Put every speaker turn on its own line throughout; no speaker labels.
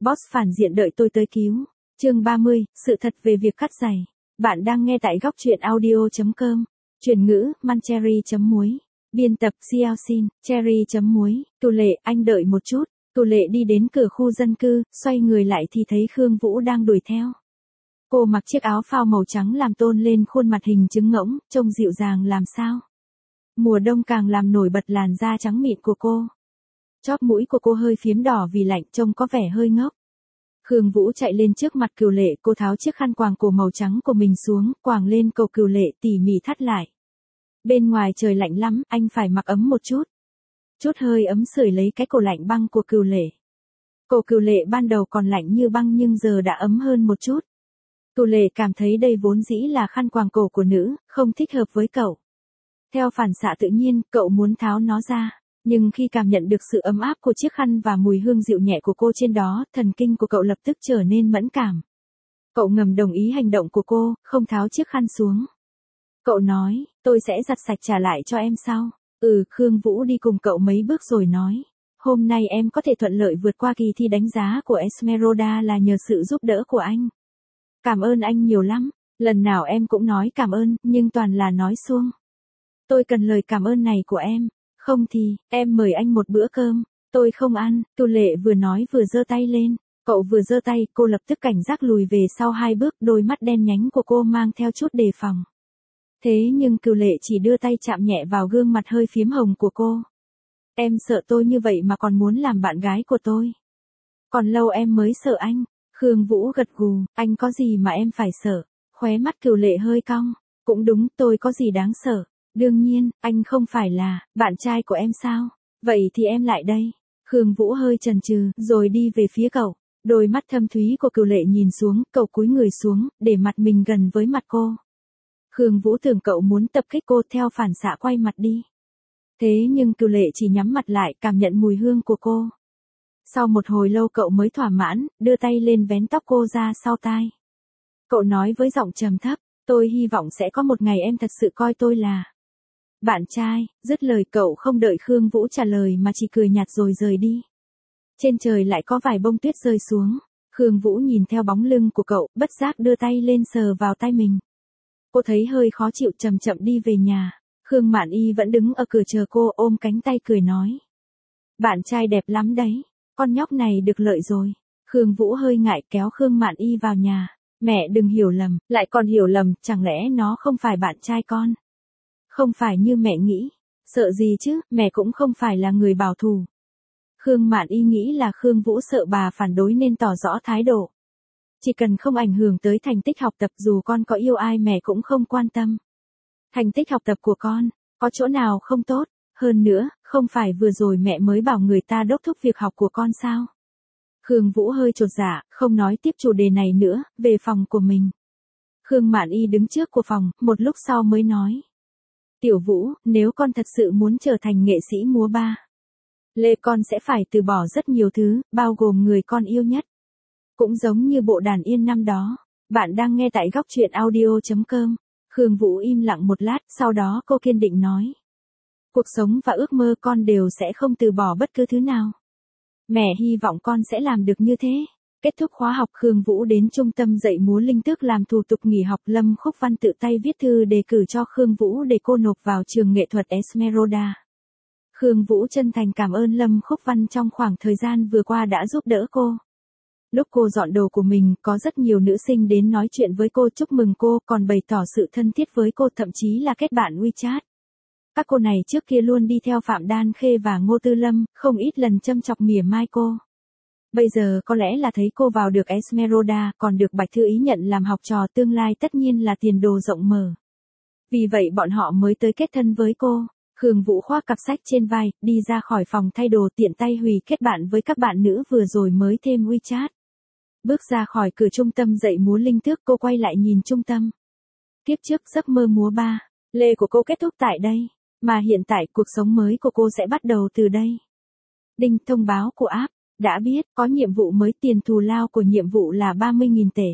Boss phản diện đợi tôi tới cứu. Chương 30, sự thật về việc cắt giày. Bạn đang nghe tại góc truyện audio.com. Chuyển ngữ, Mancherry.muối. Biên tập, Xiaoxin, Cherry.muối. Cù Lệ, anh đợi một chút. Cù Lệ đi đến cửa khu dân cư, xoay người lại thì thấy Khương Vũ đang đuổi theo. Cô mặc chiếc áo phao màu trắng làm tôn lên khuôn mặt hình trứng ngỗng, trông dịu dàng làm sao. Mùa đông càng làm nổi bật làn da trắng mịn của cô. Chóp mũi của cô hơi phiếm đỏ vì lạnh, trông có vẻ hơi ngốc. Khương Vũ chạy lên trước mặt Cừu Lệ, cô tháo chiếc khăn quàng cổ màu trắng của mình xuống, quàng lên cổ Cừu Lệ tỉ mỉ thắt lại. Bên ngoài trời lạnh lắm, anh phải mặc ấm một chút. Chút hơi ấm sưởi lấy cái cổ lạnh băng của Cừu Lệ. Cổ Cừu Lệ ban đầu còn lạnh như băng nhưng giờ đã ấm hơn một chút. Cừu Lệ cảm thấy đây vốn dĩ là khăn quàng cổ của nữ, không thích hợp với cậu. Theo phản xạ tự nhiên, cậu muốn tháo nó ra. Nhưng khi cảm nhận được sự ấm áp của chiếc khăn và mùi hương dịu nhẹ của cô trên đó, thần kinh của cậu lập tức trở nên mẫn cảm. Cậu ngầm đồng ý hành động của cô, không tháo chiếc khăn xuống. Cậu nói, tôi sẽ giặt sạch trả lại cho em sau. Khương Vũ đi cùng cậu mấy bước rồi nói. Hôm nay em có thể thuận lợi vượt qua kỳ thi đánh giá của Esmeralda là nhờ sự giúp đỡ của anh. Cảm ơn anh nhiều lắm, lần nào em cũng nói cảm ơn, nhưng toàn là nói suông. Tôi cần lời cảm ơn này của em. Không thì, em mời anh một bữa cơm. Tôi không ăn. Cừu Lệ vừa nói vừa giơ tay lên. Cậu vừa giơ tay, cô lập tức cảnh giác lùi về sau 2 bước, đôi mắt đen nhánh của cô mang theo chút đề phòng. Thế nhưng Cừu Lệ chỉ đưa tay chạm nhẹ vào gương mặt hơi phím hồng của cô. Em sợ tôi như vậy mà còn muốn làm bạn gái của tôi. Còn lâu em mới sợ anh. Khương Vũ gật gù, anh có gì mà em phải sợ. Khóe mắt Cừu Lệ hơi cong. Cũng đúng, tôi có gì đáng sợ. Đương nhiên, anh không phải là bạn trai của em sao? Vậy thì em lại đây. Khương Vũ hơi chần chừ, rồi đi về phía cậu. Đôi mắt thâm thúy của Cừu Lệ nhìn xuống, cậu cúi người xuống, để mặt mình gần với mặt cô. Khương Vũ tưởng cậu muốn tập kích cô, theo phản xạ quay mặt đi. Thế nhưng Cừu Lệ chỉ nhắm mặt lại, cảm nhận mùi hương của cô. Sau một hồi lâu cậu mới thỏa mãn, đưa tay lên vén tóc cô ra sau tai. Cậu nói với giọng trầm thấp, tôi hy vọng sẽ có một ngày em thật sự coi tôi là bạn trai. Dứt lời cậu không đợi Khương Vũ trả lời mà chỉ cười nhạt rồi rời đi. Trên trời lại có vài bông tuyết rơi xuống. Khương Vũ nhìn theo bóng lưng của cậu, bất giác đưa tay lên sờ vào tay mình. Cô thấy hơi khó chịu, chậm chậm đi về nhà. Khương Mạn Y vẫn đứng ở cửa chờ cô, ôm cánh tay cười nói. Bạn trai đẹp lắm đấy, con nhóc này được lợi rồi. Khương Vũ hơi ngại kéo Khương Mạn Y vào nhà. Mẹ đừng hiểu lầm, lại còn hiểu lầm, chẳng lẽ nó không phải bạn trai con? Không phải như mẹ nghĩ. Sợ gì chứ, mẹ cũng không phải là người bảo thủ. Khương Mạn Y nghĩ là Khương Vũ sợ bà phản đối nên tỏ rõ thái độ. Chỉ cần không ảnh hưởng tới thành tích học tập, dù con có yêu ai mẹ cũng không quan tâm. Thành tích học tập của con, có chỗ nào không tốt? Hơn nữa, không phải vừa rồi mẹ mới bảo người ta đốc thúc việc học của con sao? Khương Vũ hơi chột dạ, không nói tiếp chủ đề này nữa, về phòng của mình. Khương Mạn Y đứng trước của phòng, một lúc sau mới nói. Tiểu Vũ, nếu con thật sự muốn trở thành nghệ sĩ múa ba lê, con sẽ phải từ bỏ rất nhiều thứ, bao gồm người con yêu nhất. Cũng giống như bộ đàn yên năm đó. Bạn đang nghe tại góc truyện audio.com. Khương Vũ im lặng một lát, sau đó cô kiên định nói. Cuộc sống và ước mơ con đều sẽ không từ bỏ bất cứ thứ nào. Mẹ hy vọng con sẽ làm được như thế. Kết thúc khóa học, Khương Vũ đến trung tâm dạy múa Linh Tước làm thủ tục nghỉ học. Lâm Khúc Văn tự tay viết thư đề cử cho Khương Vũ để cô nộp vào trường nghệ thuật Esmeralda. Khương Vũ chân thành cảm ơn Lâm Khúc Văn trong khoảng thời gian vừa qua đã giúp đỡ cô. Lúc cô dọn đồ của mình, có rất nhiều nữ sinh đến nói chuyện với cô, chúc mừng cô, còn bày tỏ sự thân thiết với cô, thậm chí là kết bạn WeChat. Các cô này trước kia luôn đi theo Phạm Đan Khê và Ngô Tư Lâm, không ít lần châm chọc mỉa mai cô. Bây giờ có lẽ là thấy cô vào được Esmeralda, còn được Bạch Thư Ý nhận làm học trò, tương lai tất nhiên là tiền đồ rộng mở. Vì vậy bọn họ mới tới kết thân với cô. Khương Vũ khoác cặp sách trên vai, đi ra khỏi phòng thay đồ, tiện tay hủy kết bạn với các bạn nữ vừa rồi mới thêm WeChat. Bước ra khỏi cửa trung tâm dạy múa Linh Tước, cô quay lại nhìn trung tâm. Kiếp trước giấc mơ múa ba lê của cô kết thúc tại đây, mà hiện tại cuộc sống mới của cô sẽ bắt đầu từ đây. Đinh, thông báo của app. Đã biết, có nhiệm vụ mới, tiền thù lao của nhiệm vụ là 30.000 tệ.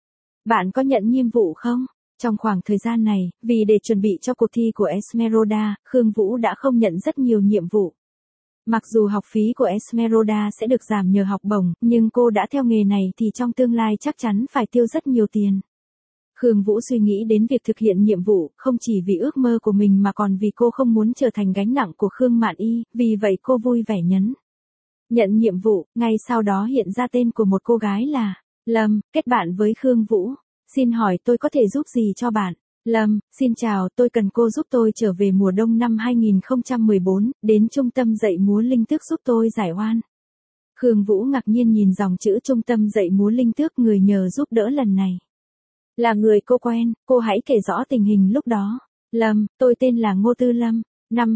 Bạn có nhận nhiệm vụ không? Trong khoảng thời gian này, vì để chuẩn bị cho cuộc thi của Esmeralda, Khương Vũ đã không nhận rất nhiều nhiệm vụ. Mặc dù học phí của Esmeralda sẽ được giảm nhờ học bổng, nhưng cô đã theo nghề này thì trong tương lai chắc chắn phải tiêu rất nhiều tiền. Khương Vũ suy nghĩ đến việc thực hiện nhiệm vụ, không chỉ vì ước mơ của mình mà còn vì cô không muốn trở thành gánh nặng của Khương Mạn Y, vì vậy cô vui vẻ nhấn nhận nhiệm vụ, ngay sau đó hiện ra tên của một cô gái là Lâm, kết bạn với Khương Vũ. Xin hỏi tôi có thể giúp gì cho bạn? Lâm, xin chào, tôi cần cô giúp tôi trở về mùa đông năm 2014, đến trung tâm dạy múa Linh Tước giúp tôi giải oan. Khương Vũ ngạc nhiên nhìn dòng chữ trung tâm dạy múa Linh Tước, người nhờ giúp đỡ lần này là người cô quen, cô hãy kể rõ tình hình lúc đó. Lâm, tôi tên là Ngô Tư Lâm. Năm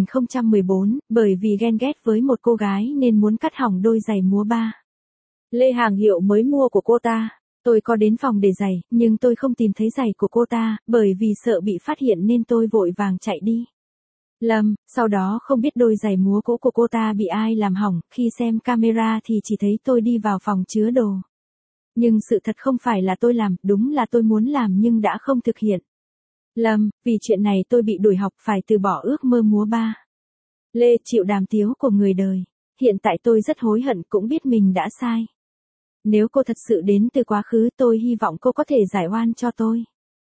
2014, bởi vì ghen ghét với một cô gái nên muốn cắt hỏng đôi giày múa ba lê hàng hiệu mới mua của cô ta. Tôi có đến phòng để giày, nhưng tôi không tìm thấy giày của cô ta, bởi vì sợ bị phát hiện nên tôi vội vàng chạy đi. Lâm, sau đó không biết đôi giày múa cũ của cô ta bị ai làm hỏng, khi xem camera thì chỉ thấy tôi đi vào phòng chứa đồ. Nhưng sự thật không phải là tôi làm, đúng là tôi muốn làm nhưng đã không thực hiện. Lâm, vì chuyện này tôi bị đuổi học, phải từ bỏ ước mơ múa ba lê chịu đàm tiếu của người đời. Hiện tại tôi rất hối hận, cũng biết mình đã sai. Nếu cô thật sự đến từ quá khứ, tôi hy vọng cô có thể giải oan cho tôi.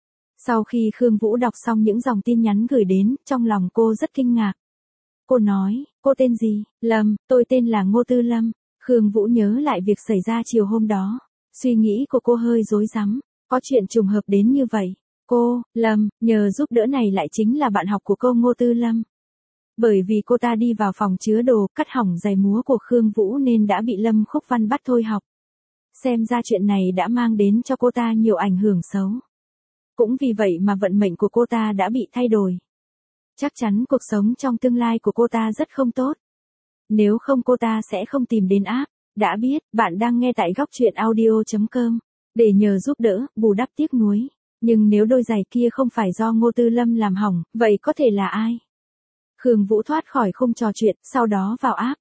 Sau khi Khương Vũ đọc xong những dòng tin nhắn gửi đến, trong lòng cô rất kinh ngạc. Cô nói, cô tên gì? Lâm, tôi tên là Ngô Tư Lâm. Khương Vũ nhớ lại việc xảy ra chiều hôm đó. Suy nghĩ của cô hơi rối rắm, có chuyện trùng hợp đến như vậy. Cô, Lâm, nhờ giúp đỡ này lại chính là bạn học của cô Ngô Tư Lâm. Bởi vì cô ta đi vào phòng chứa đồ, cắt hỏng giày múa của Khương Vũ nên đã bị Lâm Khúc Văn bắt thôi học. Xem ra chuyện này đã mang đến cho cô ta nhiều ảnh hưởng xấu. Cũng vì vậy mà vận mệnh của cô ta đã bị thay đổi. Chắc chắn cuộc sống trong tương lai của cô ta rất không tốt. Nếu không cô ta sẽ không tìm đến app. Đã biết, bạn đang nghe tại góc truyện audio.com. Để nhờ giúp đỡ, bù đắp tiếc nuối. Nhưng nếu đôi giày kia không phải do Ngô Tư Lâm làm hỏng, vậy có thể là ai? Khương Vũ thoát khỏi khung trò chuyện, sau đó vào app.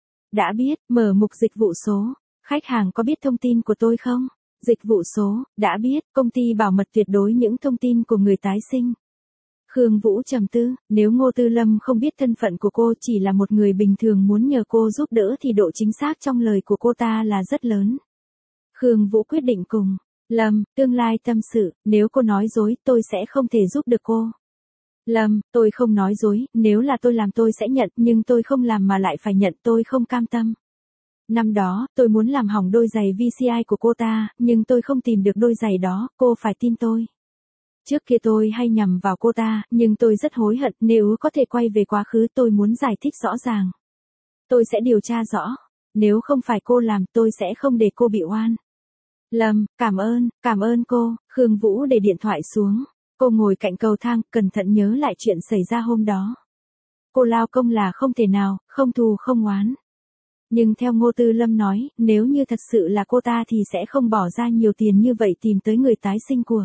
Đã biết, mở mục dịch vụ số. Khách hàng có biết thông tin của tôi không? Dịch vụ số, đã biết, công ty bảo mật tuyệt đối những thông tin của người tái sinh. Khương Vũ trầm tư, nếu Ngô Tư Lâm không biết thân phận của cô, chỉ là một người bình thường muốn nhờ cô giúp đỡ thì độ chính xác trong lời của cô ta là rất lớn. Khương Vũ quyết định cùng Lâm, tương lai tâm sự, nếu cô nói dối, tôi sẽ không thể giúp được cô. Lâm, tôi không nói dối, nếu là tôi làm tôi sẽ nhận, nhưng tôi không làm mà lại phải nhận, tôi không cam tâm. Năm đó, tôi muốn làm hỏng đôi giày VCI của cô ta, nhưng tôi không tìm được đôi giày đó, cô phải tin tôi. Trước kia tôi hay nhầm vào cô ta, nhưng tôi rất hối hận, nếu có thể quay về quá khứ tôi muốn giải thích rõ ràng. Tôi sẽ điều tra rõ, nếu không phải cô làm tôi sẽ không để cô bị oan. Lâm, cảm ơn cô. Khương Vũ để điện thoại xuống. Cô ngồi cạnh cầu thang, cẩn thận nhớ lại chuyện xảy ra hôm đó. Cô lao công là không thể nào, không thù không oán. Nhưng theo Ngô Tư Lâm nói, nếu như thật sự là cô ta thì sẽ không bỏ ra nhiều tiền như vậy tìm tới người tái sinh của.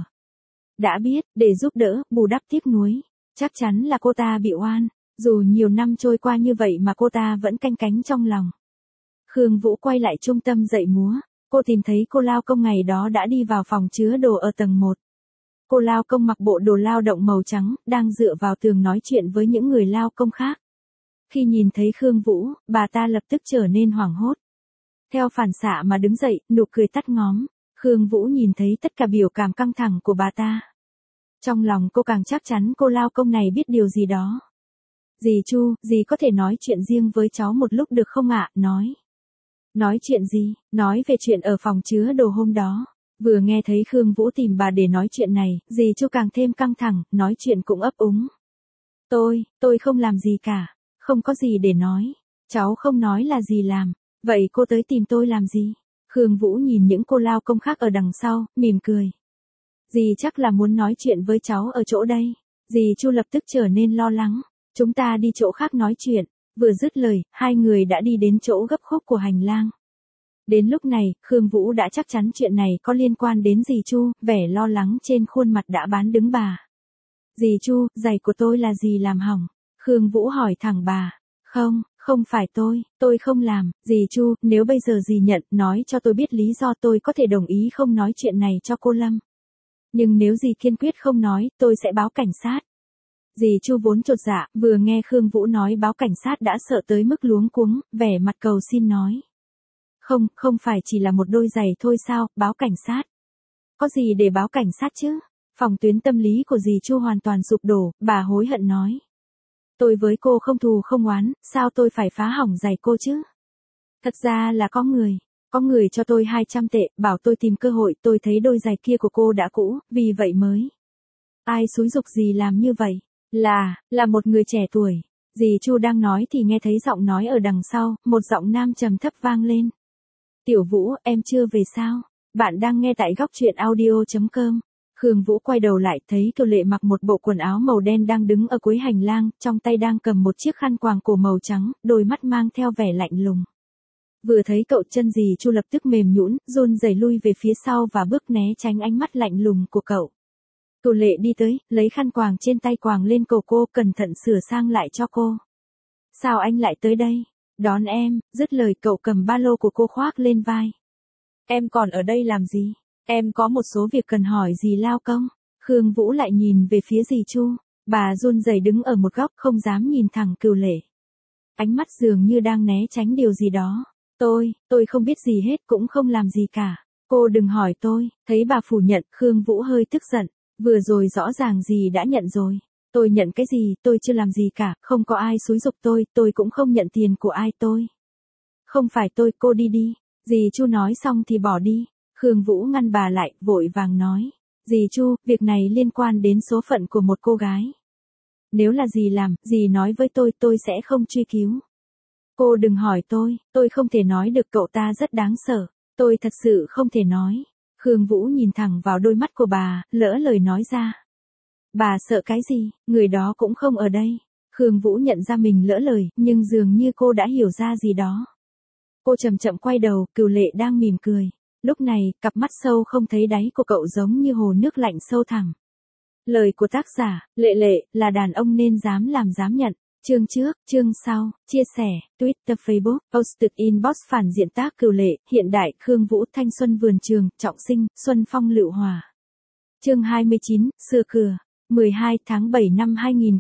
Đã biết, để giúp đỡ, bù đắp tiếc nuối. Chắc chắn là cô ta bị oan. Dù nhiều năm trôi qua như vậy mà cô ta vẫn canh cánh trong lòng. Khương Vũ quay lại trung tâm dạy múa. Cô tìm thấy cô lao công ngày đó đã đi vào phòng chứa đồ ở tầng 1. Cô lao công mặc bộ đồ lao động màu trắng, đang dựa vào tường nói chuyện với những người lao công khác. Khi nhìn thấy Khương Vũ, bà ta lập tức trở nên hoảng hốt. Theo phản xạ mà đứng dậy, nụ cười tắt ngóm. Khương Vũ nhìn thấy tất cả biểu cảm căng thẳng của bà ta. Trong lòng cô càng chắc chắn cô lao công này biết điều gì đó. Dì Chu, dì có thể nói chuyện riêng với cháu một lúc được không ạ? Nói. Nói chuyện gì? Nói về chuyện ở phòng chứa đồ hôm đó. Vừa nghe thấy Khương Vũ tìm bà để nói chuyện này, dì Chu càng thêm căng thẳng, nói chuyện cũng ấp úng. Tôi không làm gì cả. Không có gì để nói. Cháu không nói là dì làm. Vậy cô tới tìm tôi làm gì? Khương Vũ nhìn những cô lao công khác ở đằng sau, mỉm cười. Dì chắc là muốn nói chuyện với cháu ở chỗ đây. Dì Chu lập tức trở nên lo lắng. Chúng ta đi chỗ khác nói chuyện. Vừa dứt lời, hai người đã đi đến chỗ gấp khúc của hành lang. Đến lúc này, Khương Vũ đã chắc chắn chuyện này có liên quan đến dì Chu, vẻ lo lắng trên khuôn mặt đã bán đứng bà. Dì Chu, giày của tôi là dì làm hỏng. Khương Vũ hỏi thẳng bà. Không phải tôi không làm. Dì Chu, nếu bây giờ dì nhận, nói cho tôi biết lý do tôi có thể đồng ý không nói chuyện này cho cô Lâm. Nhưng nếu dì kiên quyết không nói, tôi sẽ báo cảnh sát. Dì Chu vốn chột dạ, vừa nghe Khương Vũ nói báo cảnh sát đã sợ tới mức luống cuống, vẻ mặt cầu xin nói. Không, không phải chỉ là một đôi giày thôi sao, báo cảnh sát. Có gì để báo cảnh sát chứ? Phòng tuyến tâm lý của dì Chu hoàn toàn sụp đổ, bà hối hận nói. Tôi với cô không thù không oán, sao tôi phải phá hỏng giày cô chứ? Thật ra là có người cho tôi 200 tệ, bảo tôi tìm cơ hội, tôi thấy đôi giày kia của cô đã cũ, vì vậy mới. Ai xúi giục dì làm như vậy? Là một người trẻ tuổi. Dì Chu đang nói thì nghe thấy giọng nói ở đằng sau, một giọng nam trầm thấp vang lên. Tiểu Vũ, em chưa về sao? Bạn đang nghe tại góc truyện audio.com. Khương Vũ quay đầu lại thấy Kiều Lệ mặc một bộ quần áo màu đen đang đứng ở cuối hành lang, trong tay đang cầm một chiếc khăn quàng cổ màu trắng, đôi mắt mang theo vẻ lạnh lùng. Vừa thấy cậu chân dì Chu lập tức mềm nhũn, run rẩy lui về phía sau và bước né tránh ánh mắt lạnh lùng của cậu. Kiều Lệ đi tới, lấy khăn quàng trên tay quàng lên cổ cô, cẩn thận sửa sang lại cho cô. Sao anh lại tới đây? Đón em, dứt lời cậu cầm ba lô của cô khoác lên vai. Em còn ở đây làm gì? Em có một số việc cần hỏi dì lao công. Khương Vũ lại nhìn về phía dì Chu. Bà run rẩy đứng ở một góc không dám nhìn thẳng Kiều Lệ. Ánh mắt dường như đang né tránh điều gì đó. Tôi không biết gì hết, cũng không làm gì cả. Cô đừng hỏi tôi. Thấy bà phủ nhận, Khương Vũ hơi tức giận. Vừa rồi rõ ràng dì đã nhận rồi. Tôi nhận cái gì, tôi chưa làm gì cả, không có ai xúi giục tôi cũng không nhận tiền của ai tôi. Không phải tôi, cô đi đi. Dì Chu nói xong thì bỏ đi. Khương Vũ ngăn bà lại, vội vàng nói. Dì Chu, việc này liên quan đến số phận của một cô gái. Nếu là dì làm, dì nói với tôi sẽ không truy cứu. Cô đừng hỏi tôi không thể nói được, cậu ta rất đáng sợ. Tôi thật sự không thể nói. Khương Vũ nhìn thẳng vào đôi mắt của bà, lỡ lời nói ra. Bà sợ cái gì, người đó cũng không ở đây. Khương Vũ nhận ra mình lỡ lời, nhưng dường như cô đã hiểu ra gì đó. Cô chậm chậm quay đầu, Kiều Lệ đang mỉm cười. Lúc này, cặp mắt sâu không thấy đáy của cậu giống như hồ nước lạnh sâu thẳm. Lời của tác giả, Lệ, là đàn ông nên dám làm dám nhận. Chương trước, chương sau, chia sẻ, Twitter, Facebook, posted inbox phản diện tác Kiều Lệ, hiện đại, Khương Vũ, thanh xuân vườn trường, trọng sinh, xuân phong lựu hòa. Chương 29, xưa cửa. 12 tháng 7 năm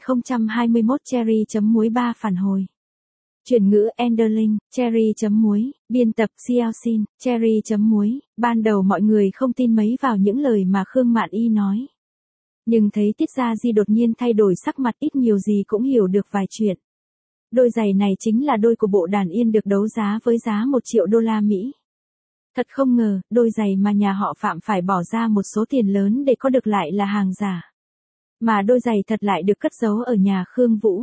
2021 Cherry.muối 3 phản hồi. Chuyển ngữ Enderling, Cherry.muối, biên tập Xiaoxin, Cherry.muối. Ban đầu mọi người không tin mấy vào những lời mà Khương Mạn Y nói. Nhưng thấy Tiết Gia Di đột nhiên thay đổi sắc mặt, ít nhiều gì cũng hiểu được vài chuyện. Đôi giày này chính là đôi của bộ đàn yên được đấu giá với giá 1 triệu đô la Mỹ. Thật không ngờ, đôi giày mà nhà họ Phạm phải bỏ ra một số tiền lớn để có được lại là hàng giả. Mà đôi giày thật lại được cất giấu ở nhà Khương Vũ.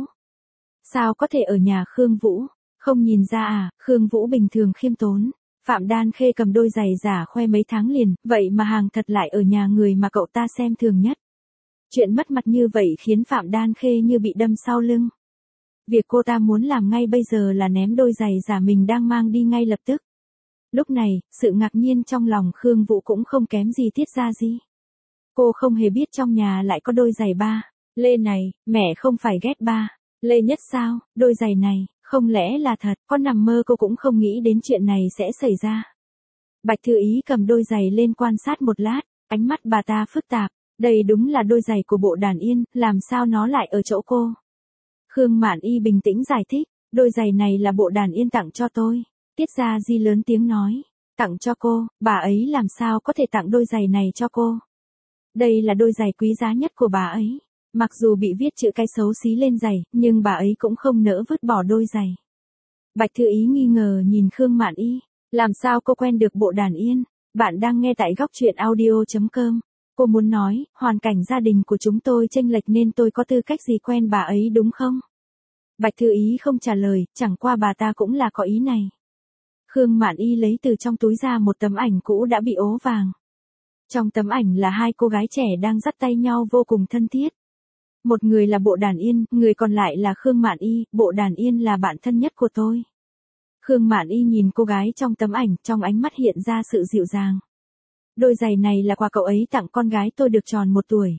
Sao có thể ở nhà Khương Vũ? Không nhìn ra à, Khương Vũ bình thường khiêm tốn. Phạm Đan Khê cầm đôi giày giả khoe mấy tháng liền, vậy mà hàng thật lại ở nhà người mà cậu ta xem thường nhất. Chuyện mất mặt như vậy khiến Phạm Đan Khê như bị đâm sau lưng. Việc cô ta muốn làm ngay bây giờ là ném đôi giày giả mình đang mang đi ngay lập tức. Lúc này, sự ngạc nhiên trong lòng Khương Vũ cũng không kém gì Tiết Gia Di. Cô không hề biết trong nhà lại có đôi giày ba lê này, mẹ không phải ghét ba lê nhất sao, đôi giày này, không lẽ là thật, có nằm mơ cô cũng không nghĩ đến chuyện này sẽ xảy ra. Bạch Thư Ý cầm đôi giày lên quan sát một lát, ánh mắt bà ta phức tạp, đây đúng là đôi giày của bộ đàn yên, làm sao nó lại ở chỗ cô. Khương Mạn Y bình tĩnh giải thích, đôi giày này là bộ đàn yên tặng cho tôi. Tiết Gia Di lớn tiếng nói, tặng cho cô, bà ấy làm sao có thể tặng đôi giày này cho cô. Đây là đôi giày quý giá nhất của bà ấy. Mặc dù bị viết chữ cái xấu xí lên giày, nhưng bà ấy cũng không nỡ vứt bỏ đôi giày. Bạch Thư Ý nghi ngờ nhìn Khương Mạn Y, làm sao cô quen được bộ đàn yên? Bạn đang nghe tại góc truyện audio.com. Cô muốn nói, hoàn cảnh gia đình của chúng tôi chênh lệch nên tôi có tư cách gì quen bà ấy đúng không? Bạch Thư Ý không trả lời, chẳng qua bà ta cũng là có ý này. Khương Mạn Y lấy từ trong túi ra một tấm ảnh cũ đã bị ố vàng. Trong tấm ảnh là hai cô gái trẻ đang dắt tay nhau vô cùng thân thiết. Một người là bộ đàn yên, người còn lại là Khương Mạn Y, bộ đàn yên là bạn thân nhất của tôi. Khương Mạn Y nhìn cô gái trong tấm ảnh, trong ánh mắt hiện ra sự dịu dàng. Đôi giày này là quà cậu ấy tặng con gái tôi được tròn 1 tuổi.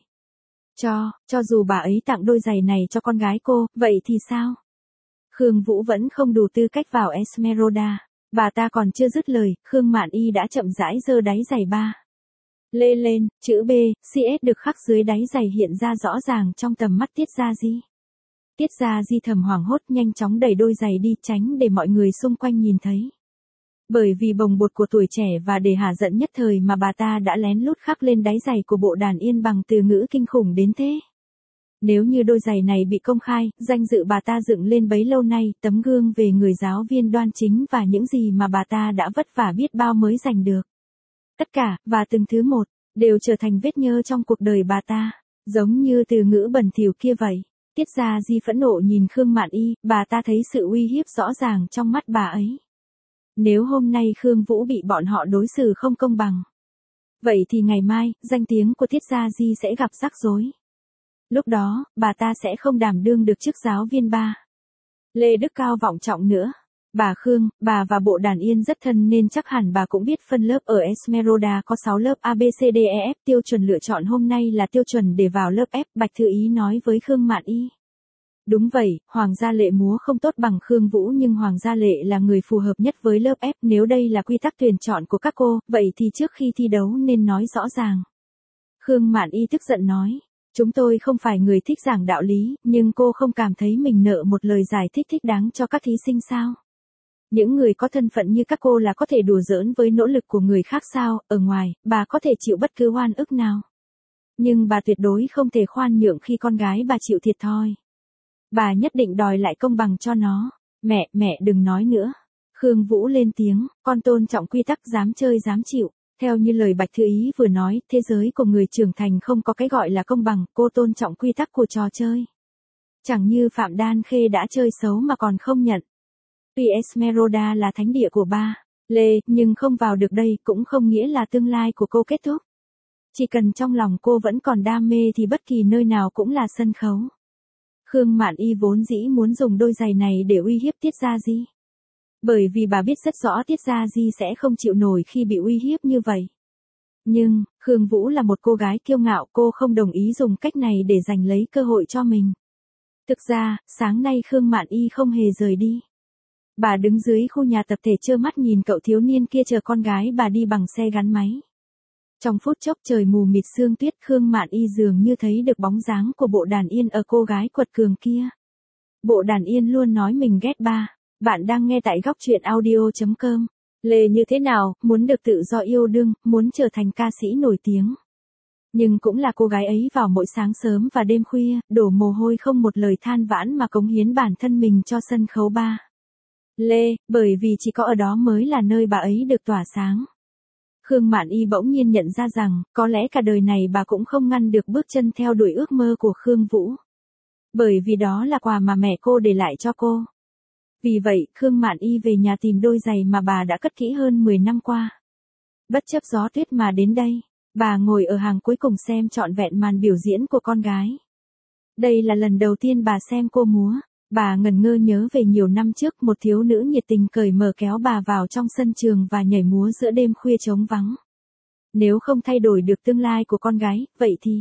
Cho dù bà ấy tặng đôi giày này cho con gái cô, vậy thì sao? Khương Vũ vẫn không đủ tư cách vào Esmeralda. Bà ta còn chưa dứt lời, Khương Mạn Y đã chậm rãi giơ đáy giày ba Lê lên, chữ B, CS được khắc dưới đáy giày hiện ra rõ ràng trong tầm mắt Tiết Gia Di. Tiết Gia Di thầm hoảng hốt nhanh chóng đẩy đôi giày đi tránh để mọi người xung quanh nhìn thấy. Bởi vì bồng bột của tuổi trẻ và để hả giận nhất thời mà bà ta đã lén lút khắc lên đáy giày của bộ đàn yên bằng từ ngữ kinh khủng đến thế. Nếu như đôi giày này bị công khai, danh dự bà ta dựng lên bấy lâu nay, tấm gương về người giáo viên đoan chính và những gì mà bà ta đã vất vả biết bao mới giành được. Tất cả, và từng thứ một, đều trở thành vết nhơ trong cuộc đời bà ta, giống như từ ngữ bẩn thỉu kia vậy. Tiết Gia Di phẫn nộ nhìn Khương Mạn Y, bà ta thấy sự uy hiếp rõ ràng trong mắt bà ấy. Nếu hôm nay Khương Vũ bị bọn họ đối xử không công bằng, vậy thì ngày mai, danh tiếng của Tiết Gia Di sẽ gặp rắc rối. Lúc đó, bà ta sẽ không đảm đương được chức giáo viên ba. Lê Đức Cao vọng trọng nữa. Bà Khương, bà và bộ đàn yên rất thân nên chắc hẳn bà cũng biết phân lớp ở Esmeralda có 6 lớp ABCDEF. Tiêu chuẩn lựa chọn hôm nay là tiêu chuẩn để vào lớp F, Bạch Thư Ý nói với Khương Mạn Y. Đúng vậy, Hoàng gia Lệ múa không tốt bằng Khương Vũ nhưng Hoàng gia Lệ là người phù hợp nhất với lớp F. Nếu đây là quy tắc tuyển chọn của các cô, vậy thì trước khi thi đấu nên nói rõ ràng. Khương Mạn Y tức giận nói. Chúng tôi không phải người thích giảng đạo lý, nhưng cô không cảm thấy mình nợ một lời giải thích thích đáng cho các thí sinh sao? Những người có thân phận như các cô là có thể đùa giỡn với nỗ lực của người khác sao? Ở ngoài, bà có thể chịu bất cứ oan ức nào. Nhưng bà tuyệt đối không thể khoan nhượng khi con gái bà chịu thiệt thòi. Bà nhất định đòi lại công bằng cho nó. Mẹ đừng nói nữa. Khương Vũ lên tiếng, con tôn trọng quy tắc dám chơi dám chịu. Theo như lời Bạch Thư Ý vừa nói, thế giới của người trưởng thành không có cái gọi là công bằng, cô tôn trọng quy tắc của trò chơi. Chẳng như Phạm Đan Khê đã chơi xấu mà còn không nhận. Tuy Esmeralda là thánh địa của ba, Lê, nhưng không vào được đây cũng không nghĩa là tương lai của cô kết thúc. Chỉ cần trong lòng cô vẫn còn đam mê thì bất kỳ nơi nào cũng là sân khấu. Khương Mạn Y vốn dĩ muốn dùng đôi giày này để uy hiếp Tiết Gia Di. Bởi vì bà biết rất rõ Tiết Gia Di sẽ không chịu nổi khi bị uy hiếp như vậy. Nhưng, Khương Vũ là một cô gái kiêu ngạo, cô không đồng ý dùng cách này để giành lấy cơ hội cho mình. Thực ra, sáng nay Khương Mạn Y không hề rời đi. Bà đứng dưới khu nhà tập thể trơ mắt nhìn cậu thiếu niên kia chờ con gái bà đi bằng xe gắn máy. Trong phút chốc trời mù mịt sương tuyết, Khương Mạn Y dường như thấy được bóng dáng của bộ đàn yên ở cô gái quật cường kia. Bộ đàn yên luôn nói mình ghét ba. Bạn đang nghe tại góc truyện audio.com. Lê như thế nào, muốn được tự do yêu đương, muốn trở thành ca sĩ nổi tiếng. Nhưng cũng là cô gái ấy vào mỗi sáng sớm và đêm khuya, đổ mồ hôi không một lời than vãn mà cống hiến bản thân mình cho sân khấu ba. Lê, bởi vì chỉ có ở đó mới là nơi bà ấy được tỏa sáng. Khương Mạn Y bỗng nhiên nhận ra rằng, có lẽ cả đời này bà cũng không ngăn được bước chân theo đuổi ước mơ của Khương Vũ. Bởi vì đó là quà mà mẹ cô để lại cho cô. Vì vậy, Khương Mạn Y về nhà tìm đôi giày mà bà đã cất kỹ hơn 10 năm qua. Bất chấp gió tuyết mà đến đây, bà ngồi ở hàng cuối cùng xem trọn vẹn màn biểu diễn của con gái. Đây là lần đầu tiên bà xem cô múa. Bà ngẩn ngơ nhớ về nhiều năm trước một thiếu nữ nhiệt tình cởi mở kéo bà vào trong sân trường và nhảy múa giữa đêm khuya trống vắng. Nếu không thay đổi được tương lai của con gái, vậy thì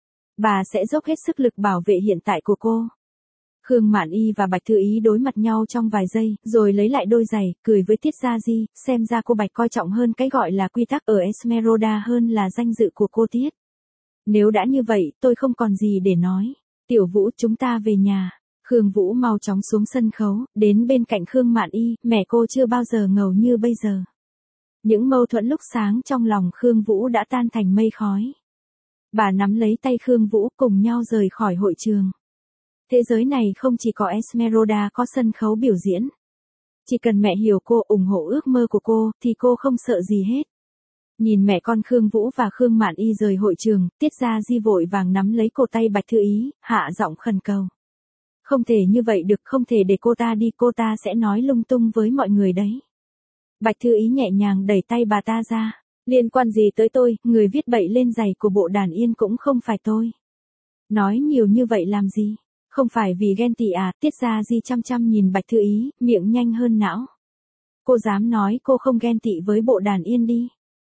bà sẽ dốc hết sức lực bảo vệ hiện tại của cô. Khương Mạn Y và Bạch Thư Ý đối mặt nhau trong vài giây, rồi lấy lại đôi giày, cười với Tiết Gia Di, xem ra cô Bạch coi trọng hơn cái gọi là quy tắc ở Esmeralda hơn là danh dự của cô Tiết. Nếu đã như vậy, tôi không còn gì để nói. Tiểu Vũ, chúng ta về nhà. Khương Vũ mau chóng xuống sân khấu, đến bên cạnh Khương Mạn Y, mẹ cô chưa bao giờ ngầu như bây giờ. Những mâu thuẫn lúc sáng trong lòng Khương Vũ đã tan thành mây khói. Bà nắm lấy tay Khương Vũ cùng nhau rời khỏi hội trường. Thế giới này không chỉ có Esmeralda có sân khấu biểu diễn. Chỉ cần mẹ hiểu cô, ủng hộ ước mơ của cô, thì cô không sợ gì hết. Nhìn mẹ con Khương Vũ và Khương Mạn Y rời hội trường, Tiết Gia Di vội vàng nắm lấy cổ tay Bạch Thư Ý, hạ giọng khẩn cầu. Không thể như vậy được, không thể để cô ta đi, cô ta sẽ nói lung tung với mọi người đấy. Bạch Thư Ý nhẹ nhàng đẩy tay bà ta ra. Liên quan gì tới tôi, người viết bậy lên giày của bộ đàn yên cũng không phải tôi. Nói nhiều như vậy làm gì? Không phải vì ghen tị à? Tiết Gia Di chăm chăm nhìn Bạch Thư Ý, miệng nhanh hơn não. Cô dám nói cô không ghen tị với bộ đàn yên đi.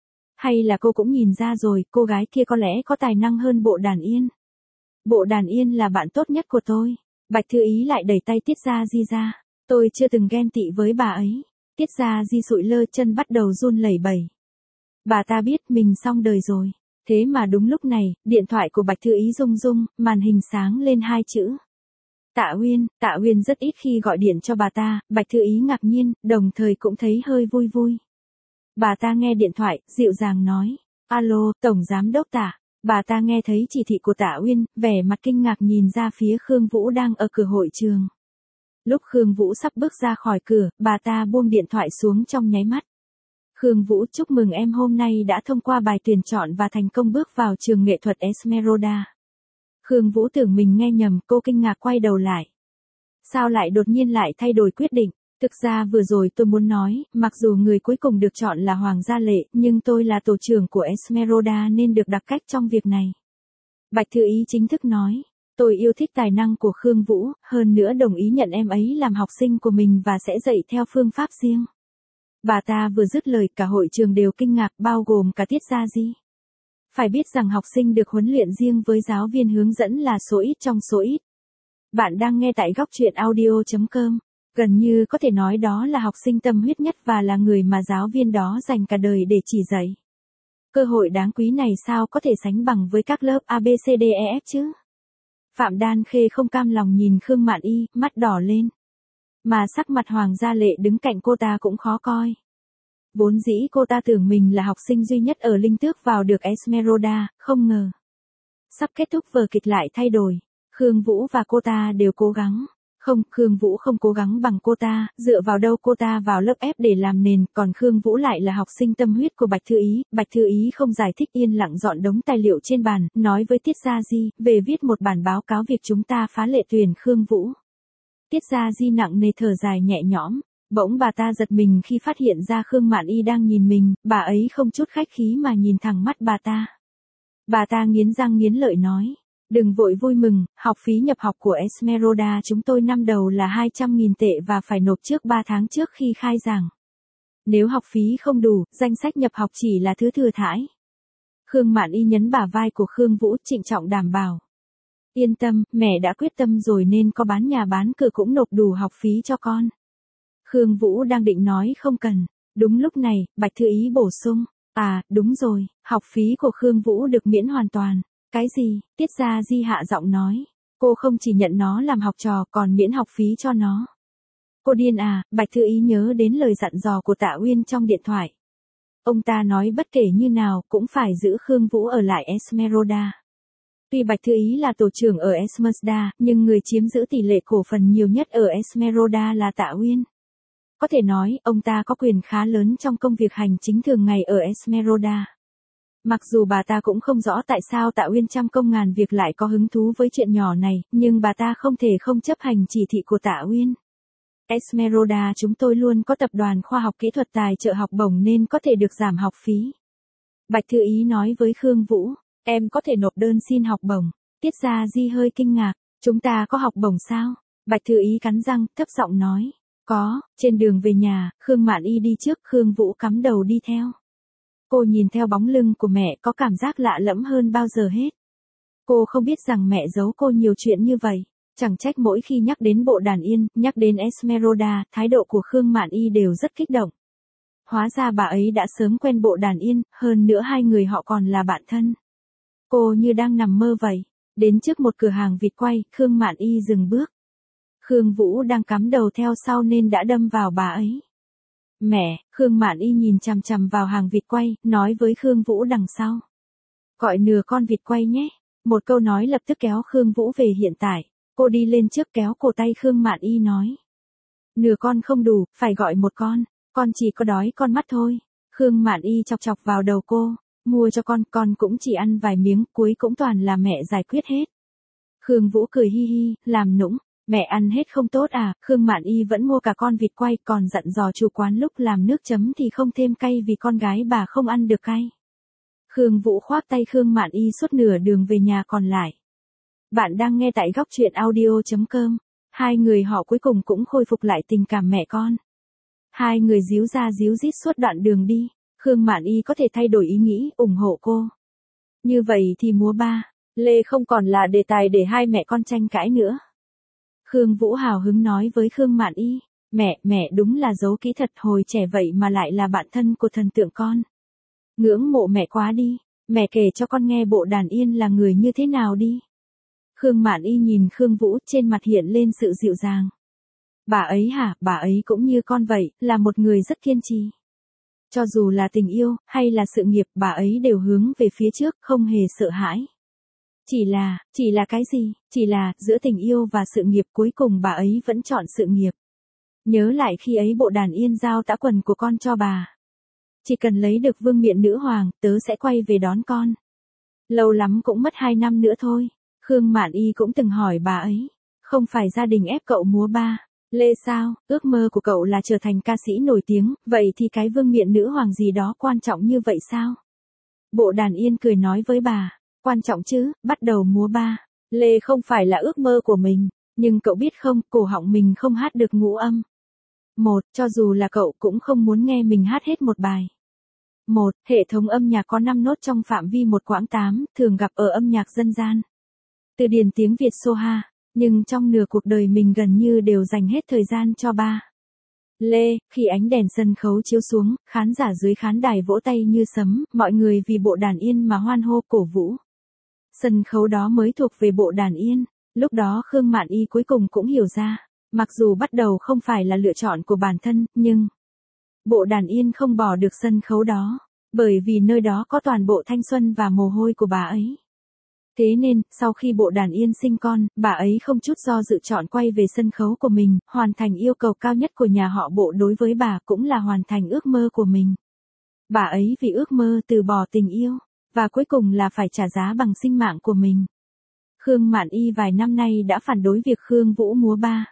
Hay là cô cũng nhìn ra rồi, cô gái kia có lẽ có tài năng hơn bộ đàn yên. Bộ đàn yên là bạn tốt nhất của tôi. Bạch Thư Ý lại đẩy tay Tiết Gia Di ra. Tôi chưa từng ghen tị với bà ấy. Tiết Gia Di sụi lơ, chân bắt đầu run lẩy bẩy. Bà ta biết mình xong đời rồi. Thế mà đúng lúc này, điện thoại của Bạch Thư Ý rung rung, màn hình sáng lên hai chữ. Tạ Uyên rất ít khi gọi điện cho bà ta, Bạch Thư Ý ngạc nhiên, đồng thời cũng thấy hơi vui vui. Bà ta nghe điện thoại, dịu dàng nói, alo, Tổng Giám Đốc Tạ. Bà ta nghe thấy chỉ thị của Tạ Uyên, vẻ mặt kinh ngạc nhìn ra phía Khương Vũ đang ở cửa hội trường. Lúc Khương Vũ sắp bước ra khỏi cửa, bà ta buông điện thoại xuống trong nháy mắt. Khương Vũ, chúc mừng em hôm nay đã thông qua bài tuyển chọn và thành công bước vào trường nghệ thuật Esmeralda. Khương Vũ tưởng mình nghe nhầm, cô kinh ngạc quay đầu lại. Sao lại đột nhiên lại thay đổi quyết định? Thực ra vừa rồi tôi muốn nói, mặc dù người cuối cùng được chọn là Hoàng Gia Lệ, nhưng tôi là tổ trưởng của Esmeralda nên được đặc cách trong việc này. Bạch Thư Ý chính thức nói, tôi yêu thích tài năng của Khương Vũ, hơn nữa đồng ý nhận em ấy làm học sinh của mình và sẽ dạy theo phương pháp riêng. Bà ta vừa dứt lời cả hội trường đều kinh ngạc bao gồm cả Tiết Gia Di. Phải biết rằng học sinh được huấn luyện riêng với giáo viên hướng dẫn là số ít trong số ít. Bạn đang nghe tại góc truyện audio.com. Gần như có thể nói đó là học sinh tâm huyết nhất và là người mà giáo viên đó dành cả đời để chỉ dạy. Cơ hội đáng quý này sao có thể sánh bằng với các lớp ABCDEF chứ? Phạm Đan Khê không cam lòng nhìn Khương Mạn Y, mắt đỏ lên. Mà sắc mặt Hoàng Gia Lệ đứng cạnh cô ta cũng khó coi. Vốn dĩ cô ta tưởng mình là học sinh duy nhất ở Linh Tước vào được Esmeralda, không ngờ. Sắp kết thúc vở kịch lại thay đổi. Khương Vũ và cô ta đều cố gắng. Không, Khương Vũ không cố gắng bằng cô ta, dựa vào đâu cô ta vào lớp ép để làm nền, còn Khương Vũ lại là học sinh tâm huyết của Bạch Thư Ý. Bạch Thư Ý không giải thích, yên lặng dọn đống tài liệu trên bàn, nói với Tiết Gia Di, về viết một bản báo cáo việc chúng ta phá lệ tuyển Khương Vũ. Tiết Gia Di nặng nề thở dài nhẹ nhõm, bỗng bà ta giật mình khi phát hiện ra Khương Mạn Y đang nhìn mình, bà ấy không chút khách khí mà nhìn thẳng mắt bà ta. Bà ta nghiến răng nghiến lợi nói. Đừng vội vui mừng, học phí nhập học của Esmeralda chúng tôi năm đầu là 200.000 tệ và phải nộp trước 3 tháng trước khi khai giảng. Nếu học phí không đủ, danh sách nhập học chỉ là thứ thừa thãi. Khương Mạn Y nhấn bả vai của Khương Vũ trịnh trọng đảm bảo. Yên tâm, mẹ đã quyết tâm rồi nên có bán nhà bán cửa cũng nộp đủ học phí cho con. Khương Vũ đang định nói không cần. Đúng lúc này, Bạch Thư Ý bổ sung. À, đúng rồi, học phí của Khương Vũ được miễn hoàn toàn. Cái gì? Tiết Gia Di hạ giọng nói. Cô không chỉ nhận nó làm học trò còn miễn học phí cho nó. Cô điên à? Bạch Thư Ý nhớ đến lời dặn dò của Tạ Uyên trong điện thoại. Ông ta nói bất kể như nào cũng phải giữ Khương Vũ ở lại Esmeralda. Tuy Bạch Thư Ý là tổ trưởng ở Esmeralda, nhưng người chiếm giữ tỷ lệ cổ phần nhiều nhất ở Esmeralda là Tạ Uyên. Có thể nói, ông ta có quyền khá lớn trong công việc hành chính thường ngày ở Esmeralda. Mặc dù bà ta cũng không rõ tại sao Tạ Uyên trăm công ngàn việc lại có hứng thú với chuyện nhỏ này, nhưng bà ta không thể không chấp hành chỉ thị của Tạ Uyên. Esmeralda chúng tôi luôn có tập đoàn khoa học kỹ thuật tài trợ học bổng nên có thể được giảm học phí. Bạch Thư Ý nói với Khương Vũ, em có thể nộp đơn xin học bổng. Tiết Gia Di hơi kinh ngạc, chúng ta có học bổng sao? Bạch Thư Ý cắn răng, thấp giọng nói, có. Trên đường về nhà, Khương Mạn Y đi trước, Khương Vũ cắm đầu đi theo. Cô nhìn theo bóng lưng của mẹ có cảm giác lạ lẫm hơn bao giờ hết. Cô không biết rằng mẹ giấu cô nhiều chuyện như vậy. Chẳng trách mỗi khi nhắc đến bộ đàn yên, nhắc đến Esmeralda, thái độ của Khương Mạn Y đều rất kích động. Hóa ra bà ấy đã sớm quen bộ đàn yên, hơn nữa hai người họ còn là bạn thân. Cô như đang nằm mơ vậy. Đến trước một cửa hàng vịt quay, Khương Mạn Y dừng bước. Khương Vũ đang cắm đầu theo sau nên đã đâm vào bà ấy. Mẹ, Khương Mạn Y nhìn chằm chằm vào hàng vịt quay, nói với Khương Vũ đằng sau. Gọi nửa con vịt quay nhé. Một câu nói lập tức kéo Khương Vũ về hiện tại. Cô đi lên trước kéo cổ tay Khương Mạn Y nói. Nửa con không đủ, phải gọi một con chỉ có đói con mắt thôi. Khương Mạn Y chọc chọc vào đầu cô. Mua cho con cũng chỉ ăn vài miếng, cuối cũng toàn là mẹ giải quyết hết. Khương Vũ cười hi hi, làm nũng. Mẹ ăn hết không tốt à? Khương Mạn Y vẫn mua cả con vịt quay, còn dặn dò chủ quán lúc làm nước chấm thì không thêm cay vì con gái bà không ăn được cay. Khương Vũ khoác tay Khương Mạn Y suốt nửa đường về nhà còn lại. Bạn đang nghe tại góc truyện audio.com. Hai người họ cuối cùng cũng khôi phục lại tình cảm mẹ con. Hai người díu ra díu dít suốt đoạn đường đi. Khương Mạn Y có thể thay đổi ý nghĩ, ủng hộ cô. Như vậy thì múa ba lê không còn là đề tài để hai mẹ con tranh cãi nữa. Khương Vũ hào hứng nói với Khương Mạn Y, mẹ đúng là giấu kỹ thật, hồi trẻ vậy mà lại là bạn thân của thần tượng con. Ngưỡng mộ mẹ quá đi. Mẹ kể cho con nghe Bộ Đàn Yên là người như thế nào đi. Khương Mạn Y nhìn Khương Vũ, trên mặt hiện lên sự dịu dàng. Bà ấy hả, bà ấy cũng như con vậy, là một người rất kiên trì. Cho dù là tình yêu, hay là sự nghiệp, bà ấy đều hướng về phía trước, không hề sợ hãi. Chỉ là cái gì? Chỉ là, giữa tình yêu và sự nghiệp cuối cùng bà ấy vẫn chọn sự nghiệp. Nhớ lại khi ấy Bộ Đàn Yên giao tã quần của con cho bà. Chỉ cần lấy được vương miện nữ hoàng, tớ sẽ quay về đón con. Lâu lắm cũng mất 2 năm nữa thôi. Khương Mạn Y cũng từng hỏi bà ấy. Không phải gia đình ép cậu múa ba lê sao? Ước mơ của cậu là trở thành ca sĩ nổi tiếng, vậy thì cái vương miện nữ hoàng gì đó quan trọng như vậy sao? Bộ Đàn Yên cười nói với bà. Quan trọng chứ, bắt đầu múa ba lê không phải là ước mơ của mình. Nhưng cậu biết không, cổ họng mình không hát được ngũ âm. Cho dù là cậu cũng không muốn nghe mình hát hết một bài. Hệ thống âm nhạc có 5 nốt trong phạm vi một quãng 8, thường gặp ở âm nhạc dân gian. Từ điển tiếng Việt Soha, nhưng trong nửa cuộc đời mình gần như đều dành hết thời gian cho ba lê. Khi ánh đèn sân khấu chiếu xuống, khán giả dưới khán đài vỗ tay như sấm, mọi người vì Bộ Đàn Yên mà hoan hô cổ vũ. Sân khấu đó mới thuộc về Bộ Đàn Yên. Lúc đó Khương Mạn Y cuối cùng cũng hiểu ra, mặc dù bắt đầu không phải là lựa chọn của bản thân, nhưng Bộ Đàn Yên không bỏ được sân khấu đó, bởi vì nơi đó có toàn bộ thanh xuân và mồ hôi của bà ấy. Thế nên, sau khi Bộ Đàn Yên sinh con, bà ấy không chút do dự chọn quay về sân khấu của mình, hoàn thành yêu cầu cao nhất của nhà họ Bộ đối với bà cũng là hoàn thành ước mơ của mình. Bà ấy vì ước mơ từ bỏ tình yêu, và cuối cùng là phải trả giá bằng sinh mạng của mình. Khương Mạn Y vài năm nay đã phản đối việc Khương Vũ múa ba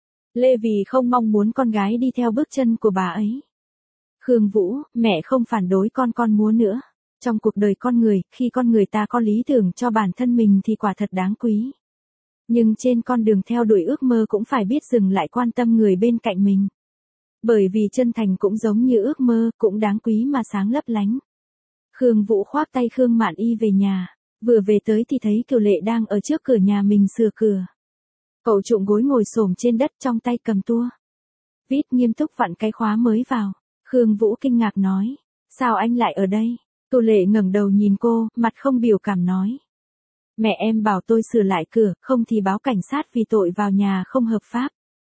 lê vì không mong muốn con gái đi theo bước chân của bà ấy. Khương Vũ, mẹ không phản đối con múa nữa. Trong cuộc đời con người, khi con người ta có lý tưởng cho bản thân mình thì quả thật đáng quý. Nhưng trên con đường theo đuổi ước mơ cũng phải biết dừng lại quan tâm người bên cạnh mình. Bởi vì chân thành cũng giống như ước mơ, cũng đáng quý mà sáng lấp lánh. Khương Vũ khoác tay Khương Mạn Y về nhà. Vừa về tới thì thấy Kiều Lệ đang ở trước cửa nhà mình sửa cửa. Cậu trụm gối ngồi xổm trên đất trong tay cầm tua vít nghiêm túc vặn cái khóa mới vào. Khương Vũ kinh ngạc nói. Sao anh lại ở đây? Kiều Lệ ngẩng đầu nhìn cô, mặt không biểu cảm nói. Mẹ em bảo tôi sửa lại cửa, không thì báo cảnh sát vì tội vào nhà không hợp pháp.